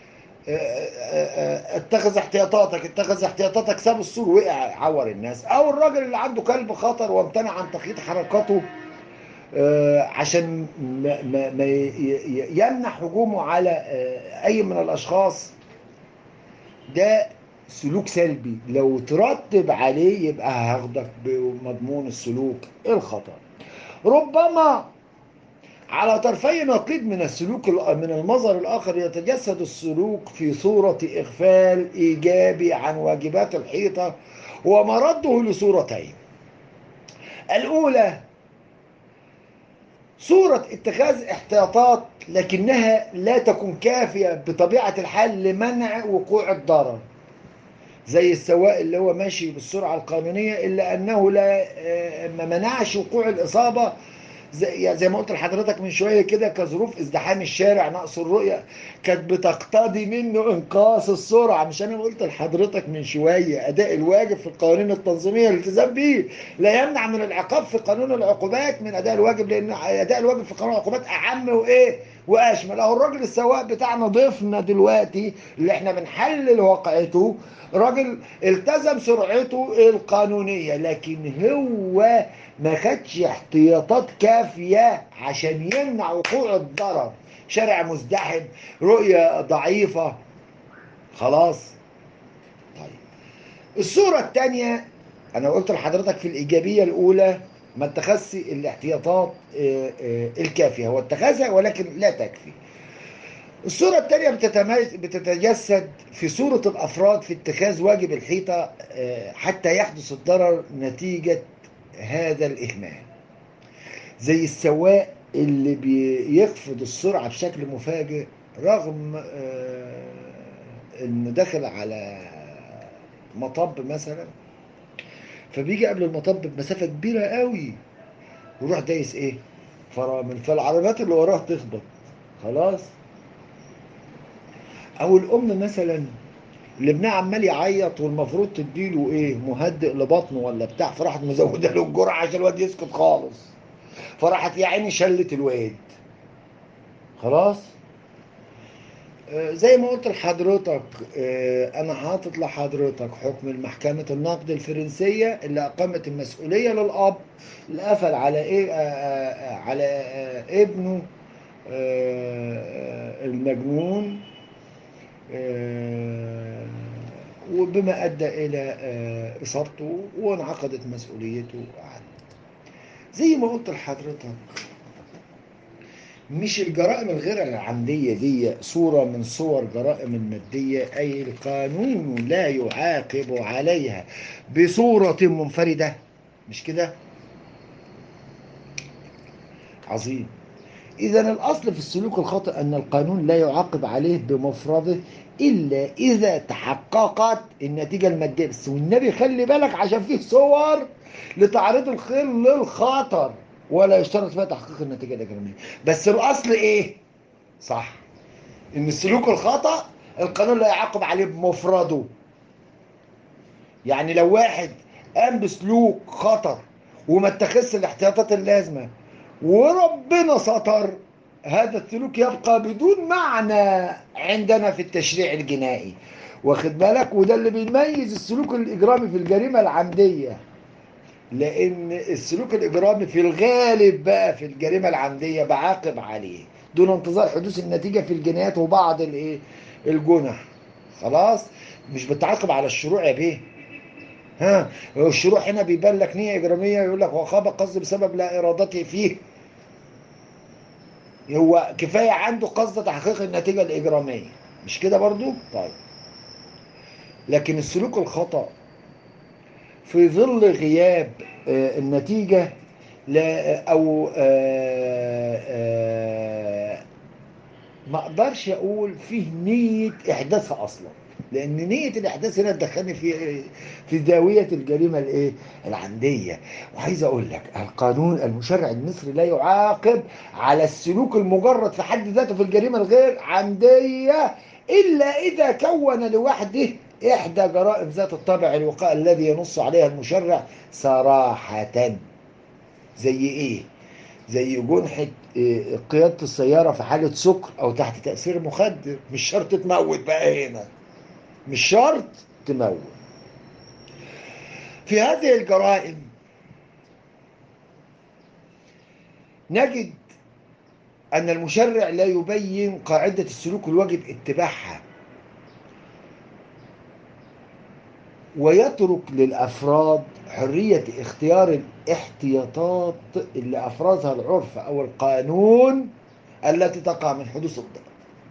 اتخذ احتياطاتك ساب السور وقع عور الناس. او الراجل اللي عنده كلب خطر وامتنع عن تخطيط حركاته عشان ما يمنع هجومه على اي من الاشخاص. ده سلوك سلبي لو ترتب عليه يبقى هاخدك بمضمون السلوك الخطأ. ربما على طرفي نقيض من السلوك من المظهر الآخر يتجسد السلوك في صورة إغفال إيجابي عن واجبات الحيطة ومرده لصورتين. الأولى صورة اتخاذ احتياطات لكنها لا تكون كافية بطبيعة الحال لمنع وقوع الضرر، زي السواق اللي هو ماشي بالسرعة القانونية إلا أنه ما منعش وقوع الإصابة زي ما قلت لحضرتك من شوية كده كظروف ازدحام الشارع نقص الرؤية كانت بتقتضي منه انقاص السرعة. مش أنا قلت لحضرتك من شوية أداء الواجب في القوانين التنظيمية الالتزام به لا يمنع من العقاب في قانون العقوبات من أداء الواجب، لأن أداء الواجب في قانون العقوبات أعم وإيه وأشمل. أهو الراجل السواق بتاعنا ضيفنا دلوقتي اللي احنا بنحلل واقعته راجل التزم سرعته القانونية لكن هو ما خدش احتياطات كافية عشان يمنع وقوع الضرر. شارع مزدحم، رؤية ضعيفة. خلاص. طيب الصورة الثانية أنا قلت لحضرتك في الإيجابية الأولى ما اتخذش الاحتياطات الكافية، هو اتخذها ولكن لا تكفي. الصورة الثانية بتتجسد في صورة الأفراد في اتخاذ واجب الحيطة حتى يحدث الضرر نتيجة هذا الإهمال، زي السواق اللي بيخفض السرعة بشكل مفاجئ رغم إنه داخل على مطب مثلا، فبيجي قبل المطب بمسافة كبيرة قوي ويروح دايس إيه؟ فرامل، فالعربيات اللي وراه تخبط. خلاص. أو الأم مثلا اللي ابنها عمال يعيط والمفروض تديله ايه مهدئ لبطنه ولا بتاع، فراحت مزوده له الجرعه عشان الواد يسكت خالص، فراحت يا عيني شلت الواد. خلاص. زي ما قلت لحضرتك، انا حاطط لحضرتك حكم المحكمة النقد الفرنسية اللي اقامت المسؤولية للاب اللي قفل على ايه على ابنه المجنون، وبما أدى إلى إصابته وانعقدت مسؤوليته عنه. زي ما قلت لحضرتك، مش الجرائم الغير العمدية دي صورة من صور جرائم المادية، أي القانون لا يعاقب عليها بصورة منفردة، مش كده؟ عظيم. إذا الأصل في السلوك الخاطئ أن القانون لا يعاقب عليه بمفرده إلا إذا تحققت النتيجة المادية بس. والنبي خلي بالك عشان فيه صور لتعريض الخير للخطر ولا يشترط فيها تحقيق النتيجة الإجرامية. بس الأصل إيه؟ صح، إن السلوك الخطأ القانون لا يعاقب عليه بمفرده. يعني لو واحد قام بسلوك خطر وما اتخذش الاحتياطات اللازمة وربنا ستر، هذا السلوك يبقى بدون معنى عندنا في التشريع الجنائي. واخد بالك؟ وده اللي بيميز السلوك الإجرامي في الجريمة العمدية، لأن السلوك الإجرامي في الغالب بقى في الجريمة العمدية بعاقب عليه دون انتظار حدوث النتيجة في الجنايات وبعض الجنح. خلاص. مش بتعاقب على الشروع يا بيه. ها، الشروع هنا بيبان لك نية إجرامية، يقول لك وخاب قصد بسبب لا إرادته فيه، هو كفاية عنده قصد تحقيق النتيجة الإجرامية، مش كده برضو؟ طيب. لكن السلوك الخطأ في ظل غياب النتيجة، لا أو ما اقدرش اقول فيه نية احداثها اصلا، لان نية الاحداث هنا تدخلني في زاوية الجريمة الايه العمدية. وعايز اقول لك القانون المشرع المصري لا يعاقب على السلوك المجرد في حد ذاته في الجريمة الغير عمدية الا اذا كون لوحده احدى جرائم ذات الطابع الوقائي الذي ينص عليها المشرع صراحة. زي ايه؟ زي جنحة قيادة السيارة في حالة سكر أو تحت تأثير مخدر. مش شرط تموت بقى هنا، مش شرط تموت. في هذه الجرائم نجد أن المشرع لا يبين قاعدة السلوك الواجب اتباعها، ويترك للأفراد حرية اختيار الاحتياطات اللي أفرزها العرف أو القانون التي تقع من حدوث الضرر،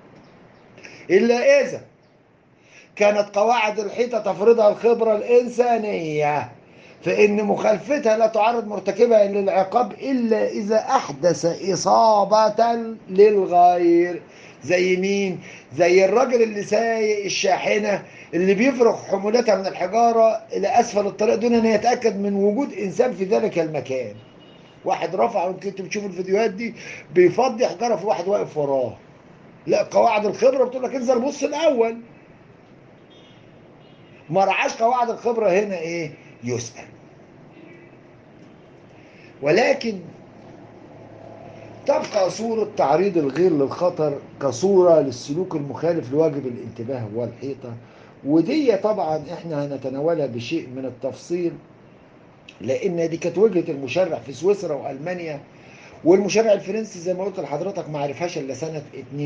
إلا إذا كانت قواعد الحيطة تفرضها الخبرة الإنسانية، فإن مخالفتها لا تعرض مرتكبها للعقاب إلا إذا أحدث إصابة للغير. زي مين؟ زي الراجل اللي سايق الشاحنة اللي بيفرغ حمولتها من الحجارة إلى أسفل الطريق دون أن يتأكد من وجود إنسان في ذلك المكان. واحد رفع، يمكن انتوا بتشوفوا الفيديوهات دي، بيفضي حجارة في واحد واقف وراه. لا، قواعد الخبرة بتقول لك انزل بص الأول. ما رعاش قواعد الخبرة هنا ايه؟ يسأل. ولكن تبقى صورة تعريض الغير للخطر كصورة للسلوك المخالف لواجب الانتباه والحيطة، ودي طبعا احنا هنتناولها بشيء من التفصيل، لان دي كانت وجهة المشرع في سويسرا والمانيا، والمشرع الفرنسي زي ما قلت لحضرتك ما عرفهاش الا سنة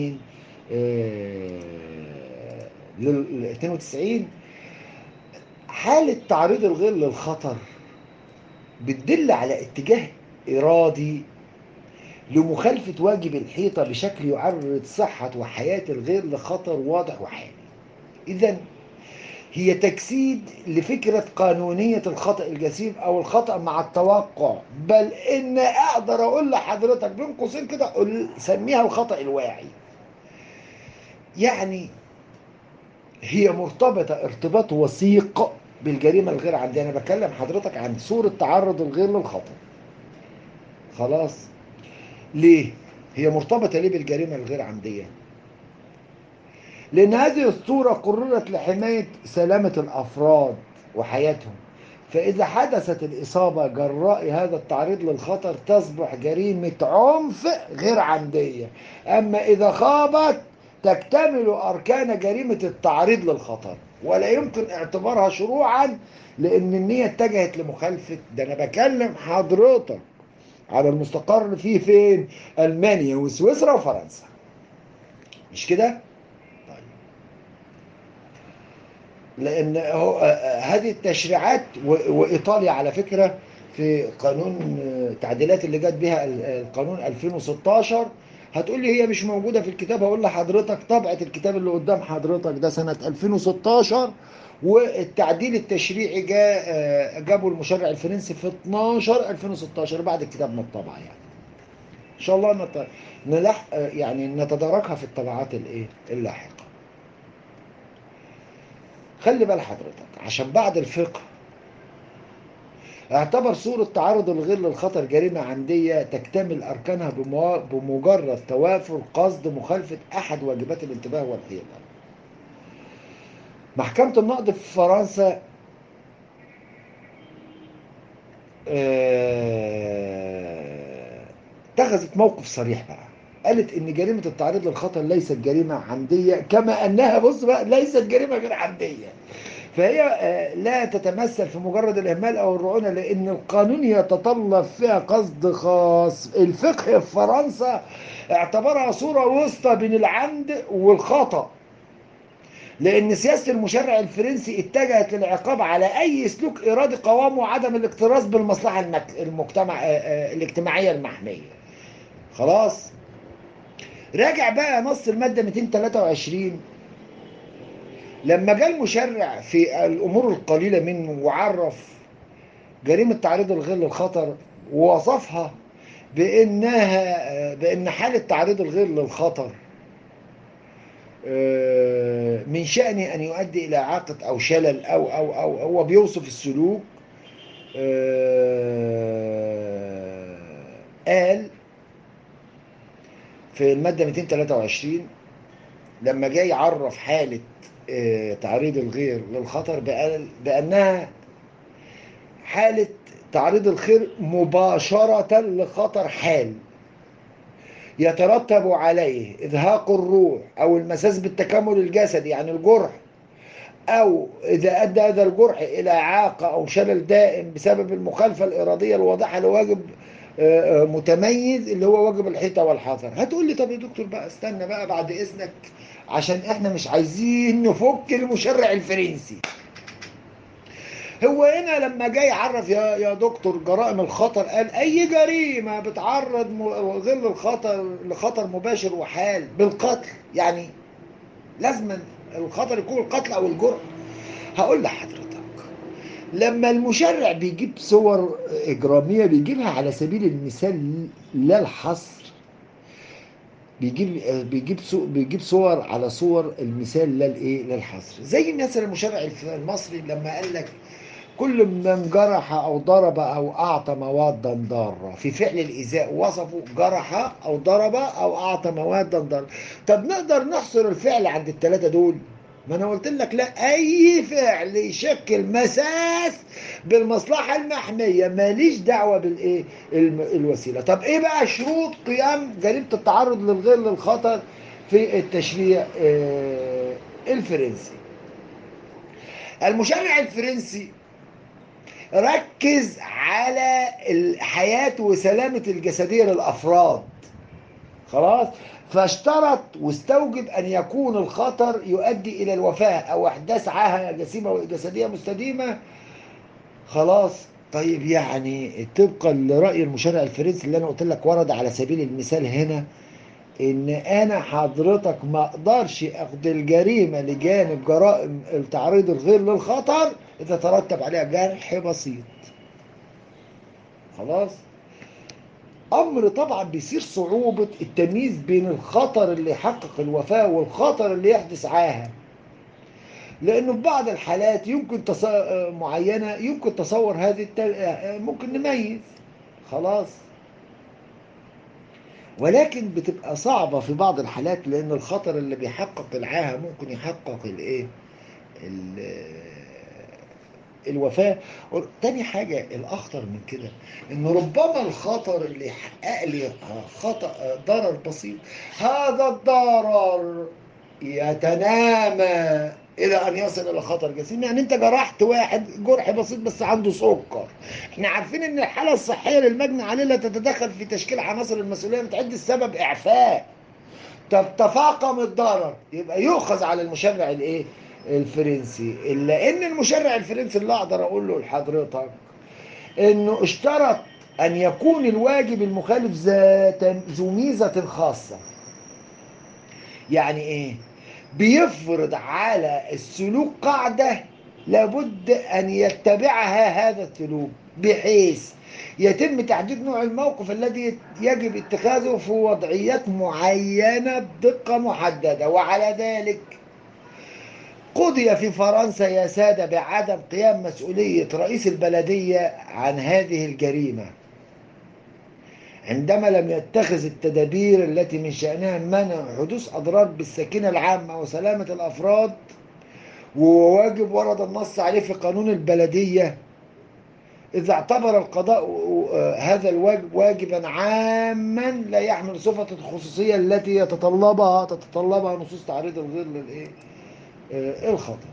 92. حالة تعريض الغير للخطر بتدل على اتجاه إرادي لمخالفة واجب الحيطة بشكل يعرض صحة وحياة الغير لخطر واضح وحالي. إذن هي تجسيد لفكرة قانونية الخطأ الجسيم أو الخطأ مع التوقع، بل إن أقدر أقول لحضرتك بين قوسين كده سميها الخطأ الواعي. يعني هي مرتبطة ارتباط وثيق بالجريمة الغير عمدية. أنا بكلم حضرتك عن صورة تعرض الغير للخطأ. خلاص، ليه؟ هي مرتبطة ليه بالجريمة الغير عمدية؟ لأن هذه الصورة قررت لحماية سلامة الأفراد وحياتهم، فإذا حدثت الإصابة جراء هذا التعريض للخطر تصبح جريمة عنف غير عمدية. أما إذا خابت تكتمل أركان جريمة التعريض للخطر، ولا يمكن اعتبارها شروعا لأن النية اتجهت لمخالفة. ده أنا بكلم حضرتك على المستقر فيه فين؟ ألمانيا وسويسرا وفرنسا، مش كده؟ لان هذه التشريعات وايطاليا على فكره في قانون التعديلات اللي جت بها القانون 2016 هتقول لي هي مش موجوده في الكتاب. هقول لحضرتك طبعه الكتاب اللي قدام حضرتك ده سنه 2016، والتعديل التشريعي جابوا المشرع الفرنسي في 12 2016 بعد الكتاب ما اتطبع. يعني ان شاء الله يعني نتداركها في الطبعات اللاحقه. خلي بال حضرتك، عشان بعد الفقه اعتبر صورة تعرض الغير للخطر جريمة عمدية تكتمل أركانها بمجرد توافر قصد مخالفة أحد واجبات الانتباه والحيطة. محكمة النقض في فرنسا اتخذت موقف صريح بقى، قالت ان جريمة التعريض للخطر ليست جريمة عمدية، كما انها بص بقى ليست جريمة غير عمدية. فهي لا تتمثل في مجرد الإهمال أو الرعونة، لأن القانون يتطلب فيها قصد خاص. الفقه في فرنسا اعتبرها صورة وسطى بين العمد والخطأ، لأن سياسة المشرع الفرنسي اتجهت للعقاب على أي سلوك إرادي قوامه وعدم الاكتراث بالمصلحة الاجتماعية المحمية. خلاص، راجع بقى نص المادة 223 لما جاء المشرع في الأمور القليلة منه وعرف جريمة تعريض الغير للخطر، ووصفها بأن حالة تعريض الغير للخطر من شأنه أن يؤدي إلى إعاقة أو شلل أو هو بيوصف السلوك. قال في المادة 223 لما جاي يعرف حالة تعريض الغير للخطر بأنها حالة تعريض الخير مباشرة لخطر حال يترتب عليه إذهاق الروح أو المساس بالتكامل الجسدي يعني الجرح، أو إذا أدى هذا الجرح إلى إعاقة أو شلل دائم بسبب المخالفة الإرادية الواضحة لواجب متميز اللي هو واجب الحيطة والحذر. هتقول لي طب يا دكتور بقى استنى بقى بعد إذنك، عشان إحنا مش عايزين نفك المشرع الفرنسي. هو هنا لما جاي يعرف يا دكتور جرائم الخطر قال أي جريمة بتعرض غير الخطر لخطر مباشر وحال بالقتل، يعني لازم الخطر يكون القتل أو الجرح. هقول لحضرتك لما المشرع بيجيب صور إجرامية بيجيبها على سبيل المثال لا الحصر، بيجيب صور على صور المثال لا الحصر. زي مثلا المشرع المصري لما قال لك كل من جرح أو ضرب أو أعطى موادا ضارة في فعل الإيذاء، وصفه جرح أو ضرب أو أعطى موادا ضارة. طب نقدر نحصر الفعل عند الثلاثة دول؟ ما أنا قلت لك لا، أي فعل يشكل مساس بالمصلحة المحمية ماليش دعوة بالإيه الوسيلة. طب إيه بقى شروط قيام جريمة التعرض للغير للخطر في التشريع الفرنسي؟ المشرع الفرنسي ركز على الحياة وسلامة الجسدية للأفراد. خلاص، فاشترط واستوجب أن يكون الخطر يؤدي إلى الوفاة أو إحداث عاهة جسيمة وجسدية مستديمة. خلاص، طيب يعني طبقا لرأي المشرع الفرنسي اللي انا قلت لك ورد على سبيل المثال هنا، ان انا حضرتك ما اقدرش اخد الجريمة لجانب جرائم التعريض الغير للخطر اذا ترتب عليها جرح بسيط. خلاص. امر طبعا بيصير صعوبة التمييز بين الخطر اللي يحقق الوفاة والخطر اللي يحدث عاهة، لانه في بعض الحالات يمكن معينة يمكن تصور هذه ممكن نميز. خلاص. ولكن بتبقى صعبة في بعض الحالات، لان الخطر اللي بيحقق العاهة ممكن يحقق الايه، الوفاة. تاني حاجة الأخطر من كده، إن ربما الخطر اللي يحقق لي خطأ ضرر بسيط، هذا الضرر يتنامى إلى أن يصل إلى خطر جسيم. يعني أنت جرحت واحد جرح بسيط بس عنده سكر، إحنا عارفين إن الحالة الصحية للمجني عليه لا تتدخل في تشكيل عناصر المسؤولية، بتعد السبب إعفاء. طب تفاقم الضرر، يبقى يؤخذ على المشرع الايه، الفرنسي. الا ان المشرع الفرنسي اللي اقدر اقول له لحضرتك انه اشترط ان يكون الواجب المخالف ذو ميزة خاصة. يعني ايه؟ بيفرض على السلوك قاعدة لابد ان يتبعها هذا السلوك، بحيث يتم تحديد نوع الموقف الذي يجب اتخاذه في وضعيات معينة بدقة محددة. وعلى ذلك قضي في فرنسا يا سادة بعدم قيام مسؤولية رئيس البلدية عن هذه الجريمة، عندما لم يتخذ التدابير التي من شأنها منع حدوث أضرار بالسكينة العامة وسلامة الأفراد، وهو واجب ورد النص عليه في قانون البلدية، إذا اعتبر القضاء هذا الواجب واجبا عاما لا يحمل صفة الخصوصية التي تتطلبها نصوص تعريض الغير للإيه؟ الخطأ.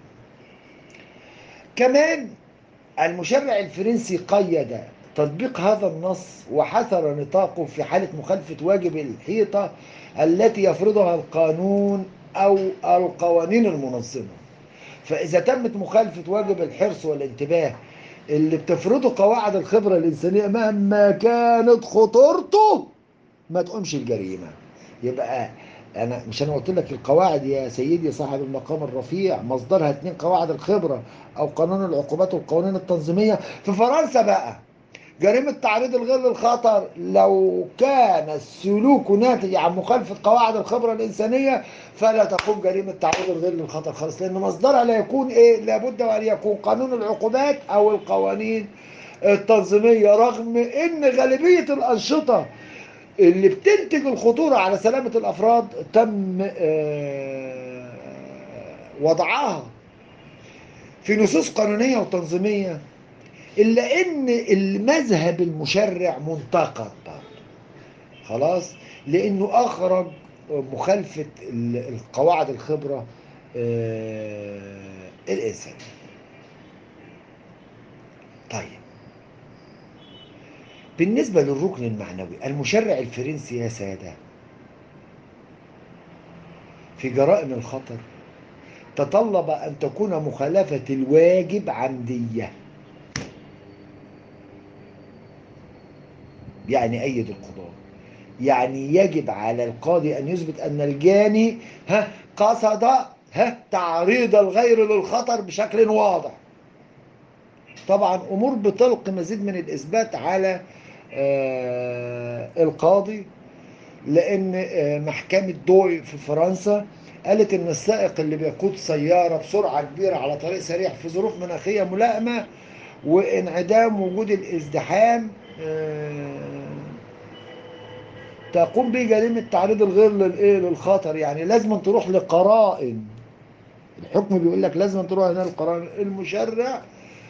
كمان المشرع الفرنسي قيد تطبيق هذا النص وحصر نطاقه في حالة مخالفة واجب الحيطة التي يفرضها القانون أو القوانين المنظمة. فإذا تمت مخالفة واجب الحرص والانتباه اللي بتفرضه قواعد الخبرة الإنسانية مهما كانت خطورته، ما تقومش الجريمة. يبقى أنا قلت لك القواعد يا سيدي صاحب المقام الرفيع مصدرها 2 قواعد الخبرة أو قانون العقوبات والقوانين التنظيمية. في فرنسا بقى جريمة تعريض الغير للخطر لو كان السلوك ناتج عن مخالفة قواعد الخبرة الإنسانية فلا تقوم جريمة تعريض الغير للخطر خالص، لأن مصدرها لا يكون إيه، لابد وأن يكون قانون العقوبات أو القوانين التنظيمية. رغم إن غالبية الأنشطة اللي بتنتج الخطورة على سلامة الأفراد تم وضعها في نصوص قانونية وتنظيمية، إلا إن المذهب المشرع منتقد برضه. خلاص. لأنه أخرج مخالفة القواعد الخبرة الإنسانية. طيب بالنسبة للركن المعنوي، المشرع الفرنسي يا سادة في جرائم الخطر تطلب أن تكون مخالفة الواجب عمدية. يعني أيد القضاء، يعني يجب على القاضي أن يثبت أن الجاني قصد تعريض الغير للخطر بشكل واضح. طبعا أمور بتلقي مزيد من الإثبات على القاضي، لأن محكمة دوي في فرنسا قالت إن السائق اللي بيقود سيارة بسرعة كبيرة على طريق سريع في ظروف مناخية ملائمة وانعدام وجود الازدحام تقوم به جريمة تعريض الغير للخطر. يعني لازم تروح لقرائن، الحكم بيقول لك لازم تروح هنا لقرائن. المشرع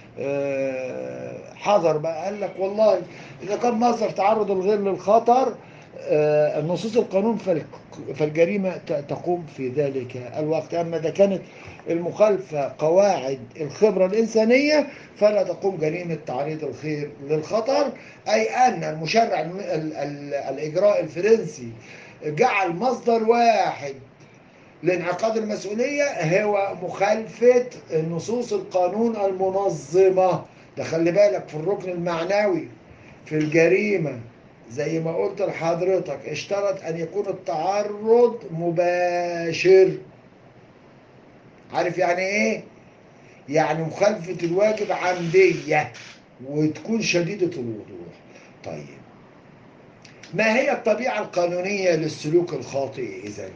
حذر بقى، قال لك والله إذا كان مصدر تعرض الغير للخطر نصوص القانون فالجريمة تقوم في ذلك الوقت. أما إذا كانت المخالفة قواعد الخبرة الإنسانية فلا تقوم جريمة تعريض الخير للخطر. أي أن المشرع الإجراء الفرنسي جعل مصدر واحد لانعقاد المسؤولية هو مخالفة نصوص القانون المنظمة ده خلي بالك في الركن المعنوي في الجريمة زي ما قلت لحضرتك اشترط أن يكون التعرض مباشر. عارف يعني إيه؟ يعني مخالفة الواجب عمدية وتكون شديدة الوضوح. طيب، ما هي الطبيعة القانونية للسلوك الخاطئ إذن؟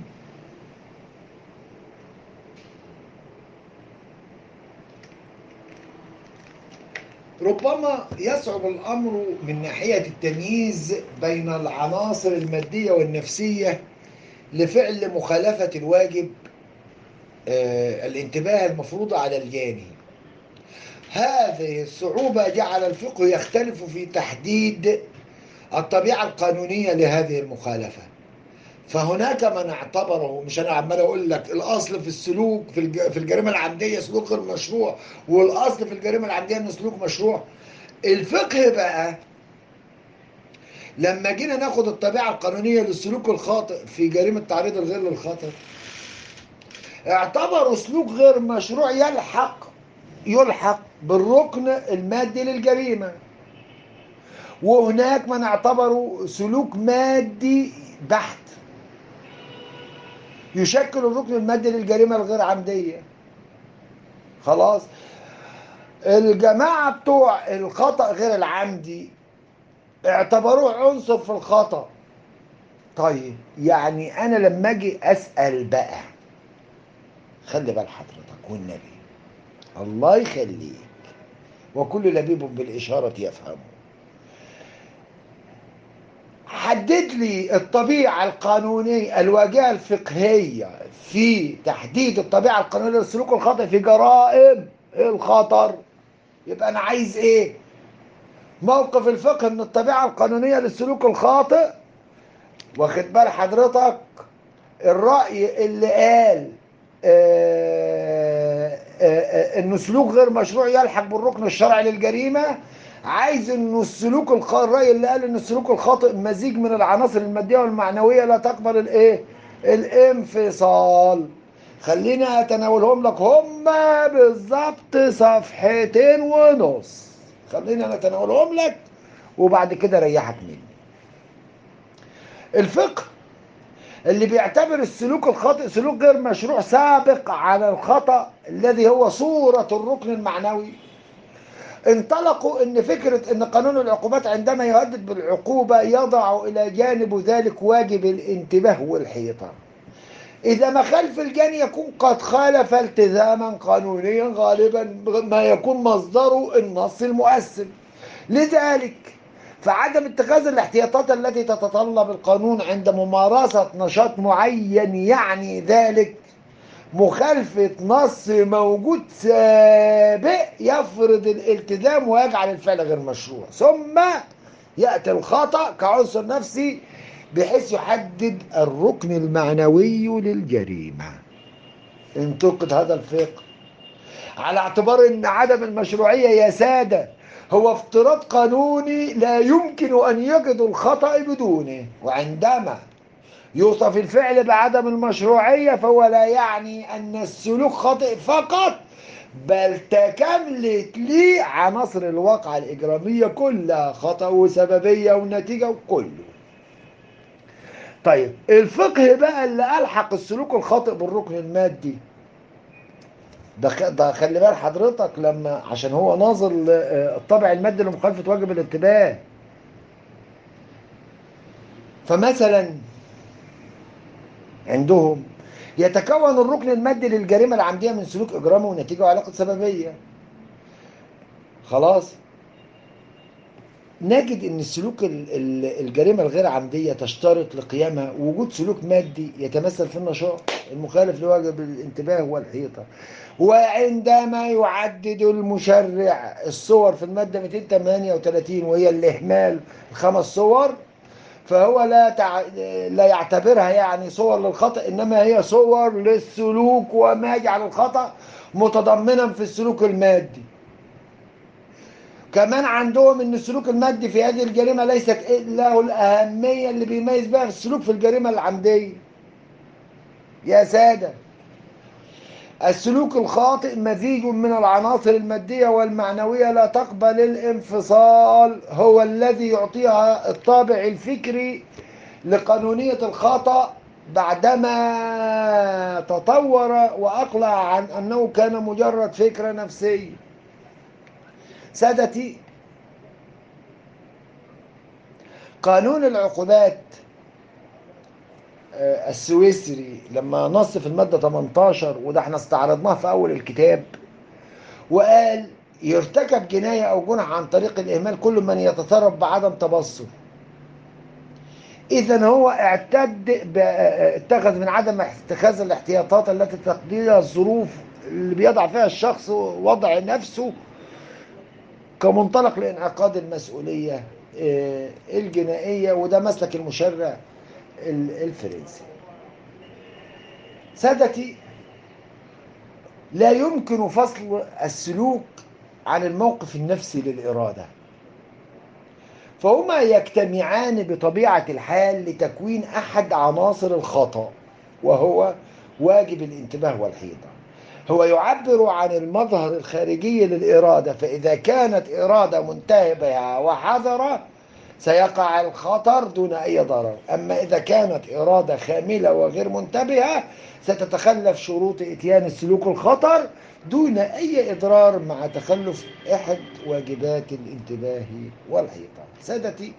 ربما يصعب الأمر من ناحية التمييز بين العناصر المادية والنفسية لفعل مخالفة الواجب الانتباه المفروض على الجاني. هذه الصعوبة جعل الفقه يختلف في تحديد الطبيعة القانونية لهذه المخالفة. فهناك من اعتبره، مش أنا عمال أقول لك الأصل في السلوك في الجريمة العمدية سلوك غير مشروع، والأصل في الجريمة العمدية إن سلوك مشروع. الفقه بقى لما جينا ناخد الطبيعة القانونية للسلوك الخاطئ في جريمة تعريض الغير للخطر، اعتبروا سلوك غير مشروع يلحق بالركن المادي للجريمة. وهناك من اعتبروا سلوك مادي بحت يشكل الركن المادي للجريمة الغير عمدية. خلاص، الجماعة بتوع الخطأ غير العمدي اعتبروه عنصر في الخطأ. طيب يعني أنا لما أجي أسأل بقى، خلي بال حضرتك والنبي، الله يخليك، وكل لبيب بالإشارة يفهمه، حدد لي الطبيعة القانونية الواجهة الفقهية في تحديد الطبيعة القانونية للسلوك الخاطئ في جرائم الخطر. يبقى أنا عايز إيه؟ موقف الفقه من الطبيعة القانونية للسلوك الخاطئ. واخد بال حضرتك؟ الرأي اللي قال انه سلوك غير مشروع يلحق بالركن الشرعي للجريمة، عايز انه الرأي اللي قال ان السلوك الخاطئ مزيج من العناصر المادية والمعنوية لا تقبل الايه؟ الانفصال. خليني اتناولهم لك هما بالظبط صفحتين ونص، خليني انا اتناولهم لك وبعد كده ريحك مني. الفقه اللي بيعتبر السلوك الخاطئ سلوك غير مشروع سابق على الخطأ الذي هو صورة الركن المعنوي، انطلقوا ان فكرة ان قانون العقوبات عندما يهدد بالعقوبة يضع الى جانب ذلك واجب الانتباه والحيطة. اذا ما خالف الجاني يكون قد خالف التزاما قانونيا غالبا ما يكون مصدره النص المؤثر. لذلك فعدم اتخاذ الاحتياطات التي تتطلب القانون عند ممارسة نشاط معين يعني ذلك مخالفة نص موجود سابق يفرض الالتزام ويجعل الفعل غير مشروع. ثم يأتي الخطأ كعنصر نفسي بحيث يحدد الركن المعنوي للجريمة. انتقد هذا الفقه على اعتبار ان عدم المشروعية يا سادة هو افتراض قانوني لا يمكن أن يجد الخطأ بدونه، وعندما يوصف الفعل بعدم المشروعية فهو لا يعني أن السلوك خاطئ فقط، بل تكاملت ليه عناصر الواقعة الإجرامية كلها، خطأ وسببية ونتيجة وكله. طيب الفقه بقى اللي ألحق السلوك الخاطئ بالركن المادي ده خلي بال حضرتك، لما عشان هو ناظر الطابع المادي لمخالفة واجب الانتباه. فمثلا عندهم يتكون الركن المادي للجريمة العمدية من سلوك إجرامي ونتيجة وعلاقة سببية. خلاص، نجد ان السلوك الجريمة الغير عمدية تشترط لقيامها وجود سلوك مادي يتمثل في النشاط المخالف لواجب الانتباه والحيطة. وعندما يعدد المشرع الصور في المادة 238 وهي الإهمال 5 صور، فهو لا يعتبرها يعني صور للخطأ، إنما هي صور للسلوك وما يجعل الخطأ متضمنا في السلوك المادي. كمان عندهم ان السلوك المادي في هذه الجريمة ليست له الأهمية اللي بيميز بها السلوك في الجريمة العمدية. يا سادة، السلوك الخاطئ مزيج من العناصر المادية والمعنوية لا تقبل الانفصال، هو الذي يعطيها الطابع الفكري لقانونية الخطأ بعدما تطور وأقلع عن أنه كان مجرد فكرة نفسية. سادتي، قانون العقوبات السويسري لما نص في المادة 18، وده احنا استعرضناه في أول الكتاب، وقال يرتكب جناية أو جنح عن طريق الإهمال كل من يتصرف بعدم تبصر. إذا هو اتخذ من عدم اتخاذ الاحتياطات التي تقضيها الظروف اللي بيضع فيها الشخص وضع نفسه كمنطلق لانعقاد المسؤولية الجنائية، وده مسلك المشرع الفرنسي. سادتي، لا يمكن فصل السلوك عن الموقف النفسي للإرادة، فهما يجتمعان بطبيعة الحال لتكوين أحد عناصر الخطأ، وهو واجب الانتباه والحيطة. هو يعبر عن المظهر الخارجي للإرادة، فإذا كانت إرادة منتبهة وحذرة سيقع الخطر دون أي ضرر، أما إذا كانت إرادة خاملة وغير منتبهة ستتخلف شروط إتيان السلوك الخطر دون أي إضرار مع تخلف أحد واجبات الانتباه والحيطة. سادتي،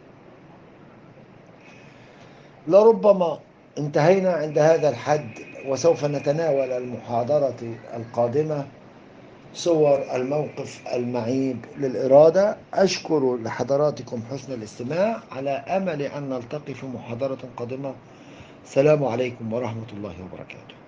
لربما انتهينا عند هذا الحد، وسوف نتناول المحاضرة القادمة صور الموقف المعيب للإرادة. أشكر لحضراتكم حسن الاستماع، على أمل أن نلتقي في محاضرة قادمة. السلام عليكم ورحمة الله وبركاته.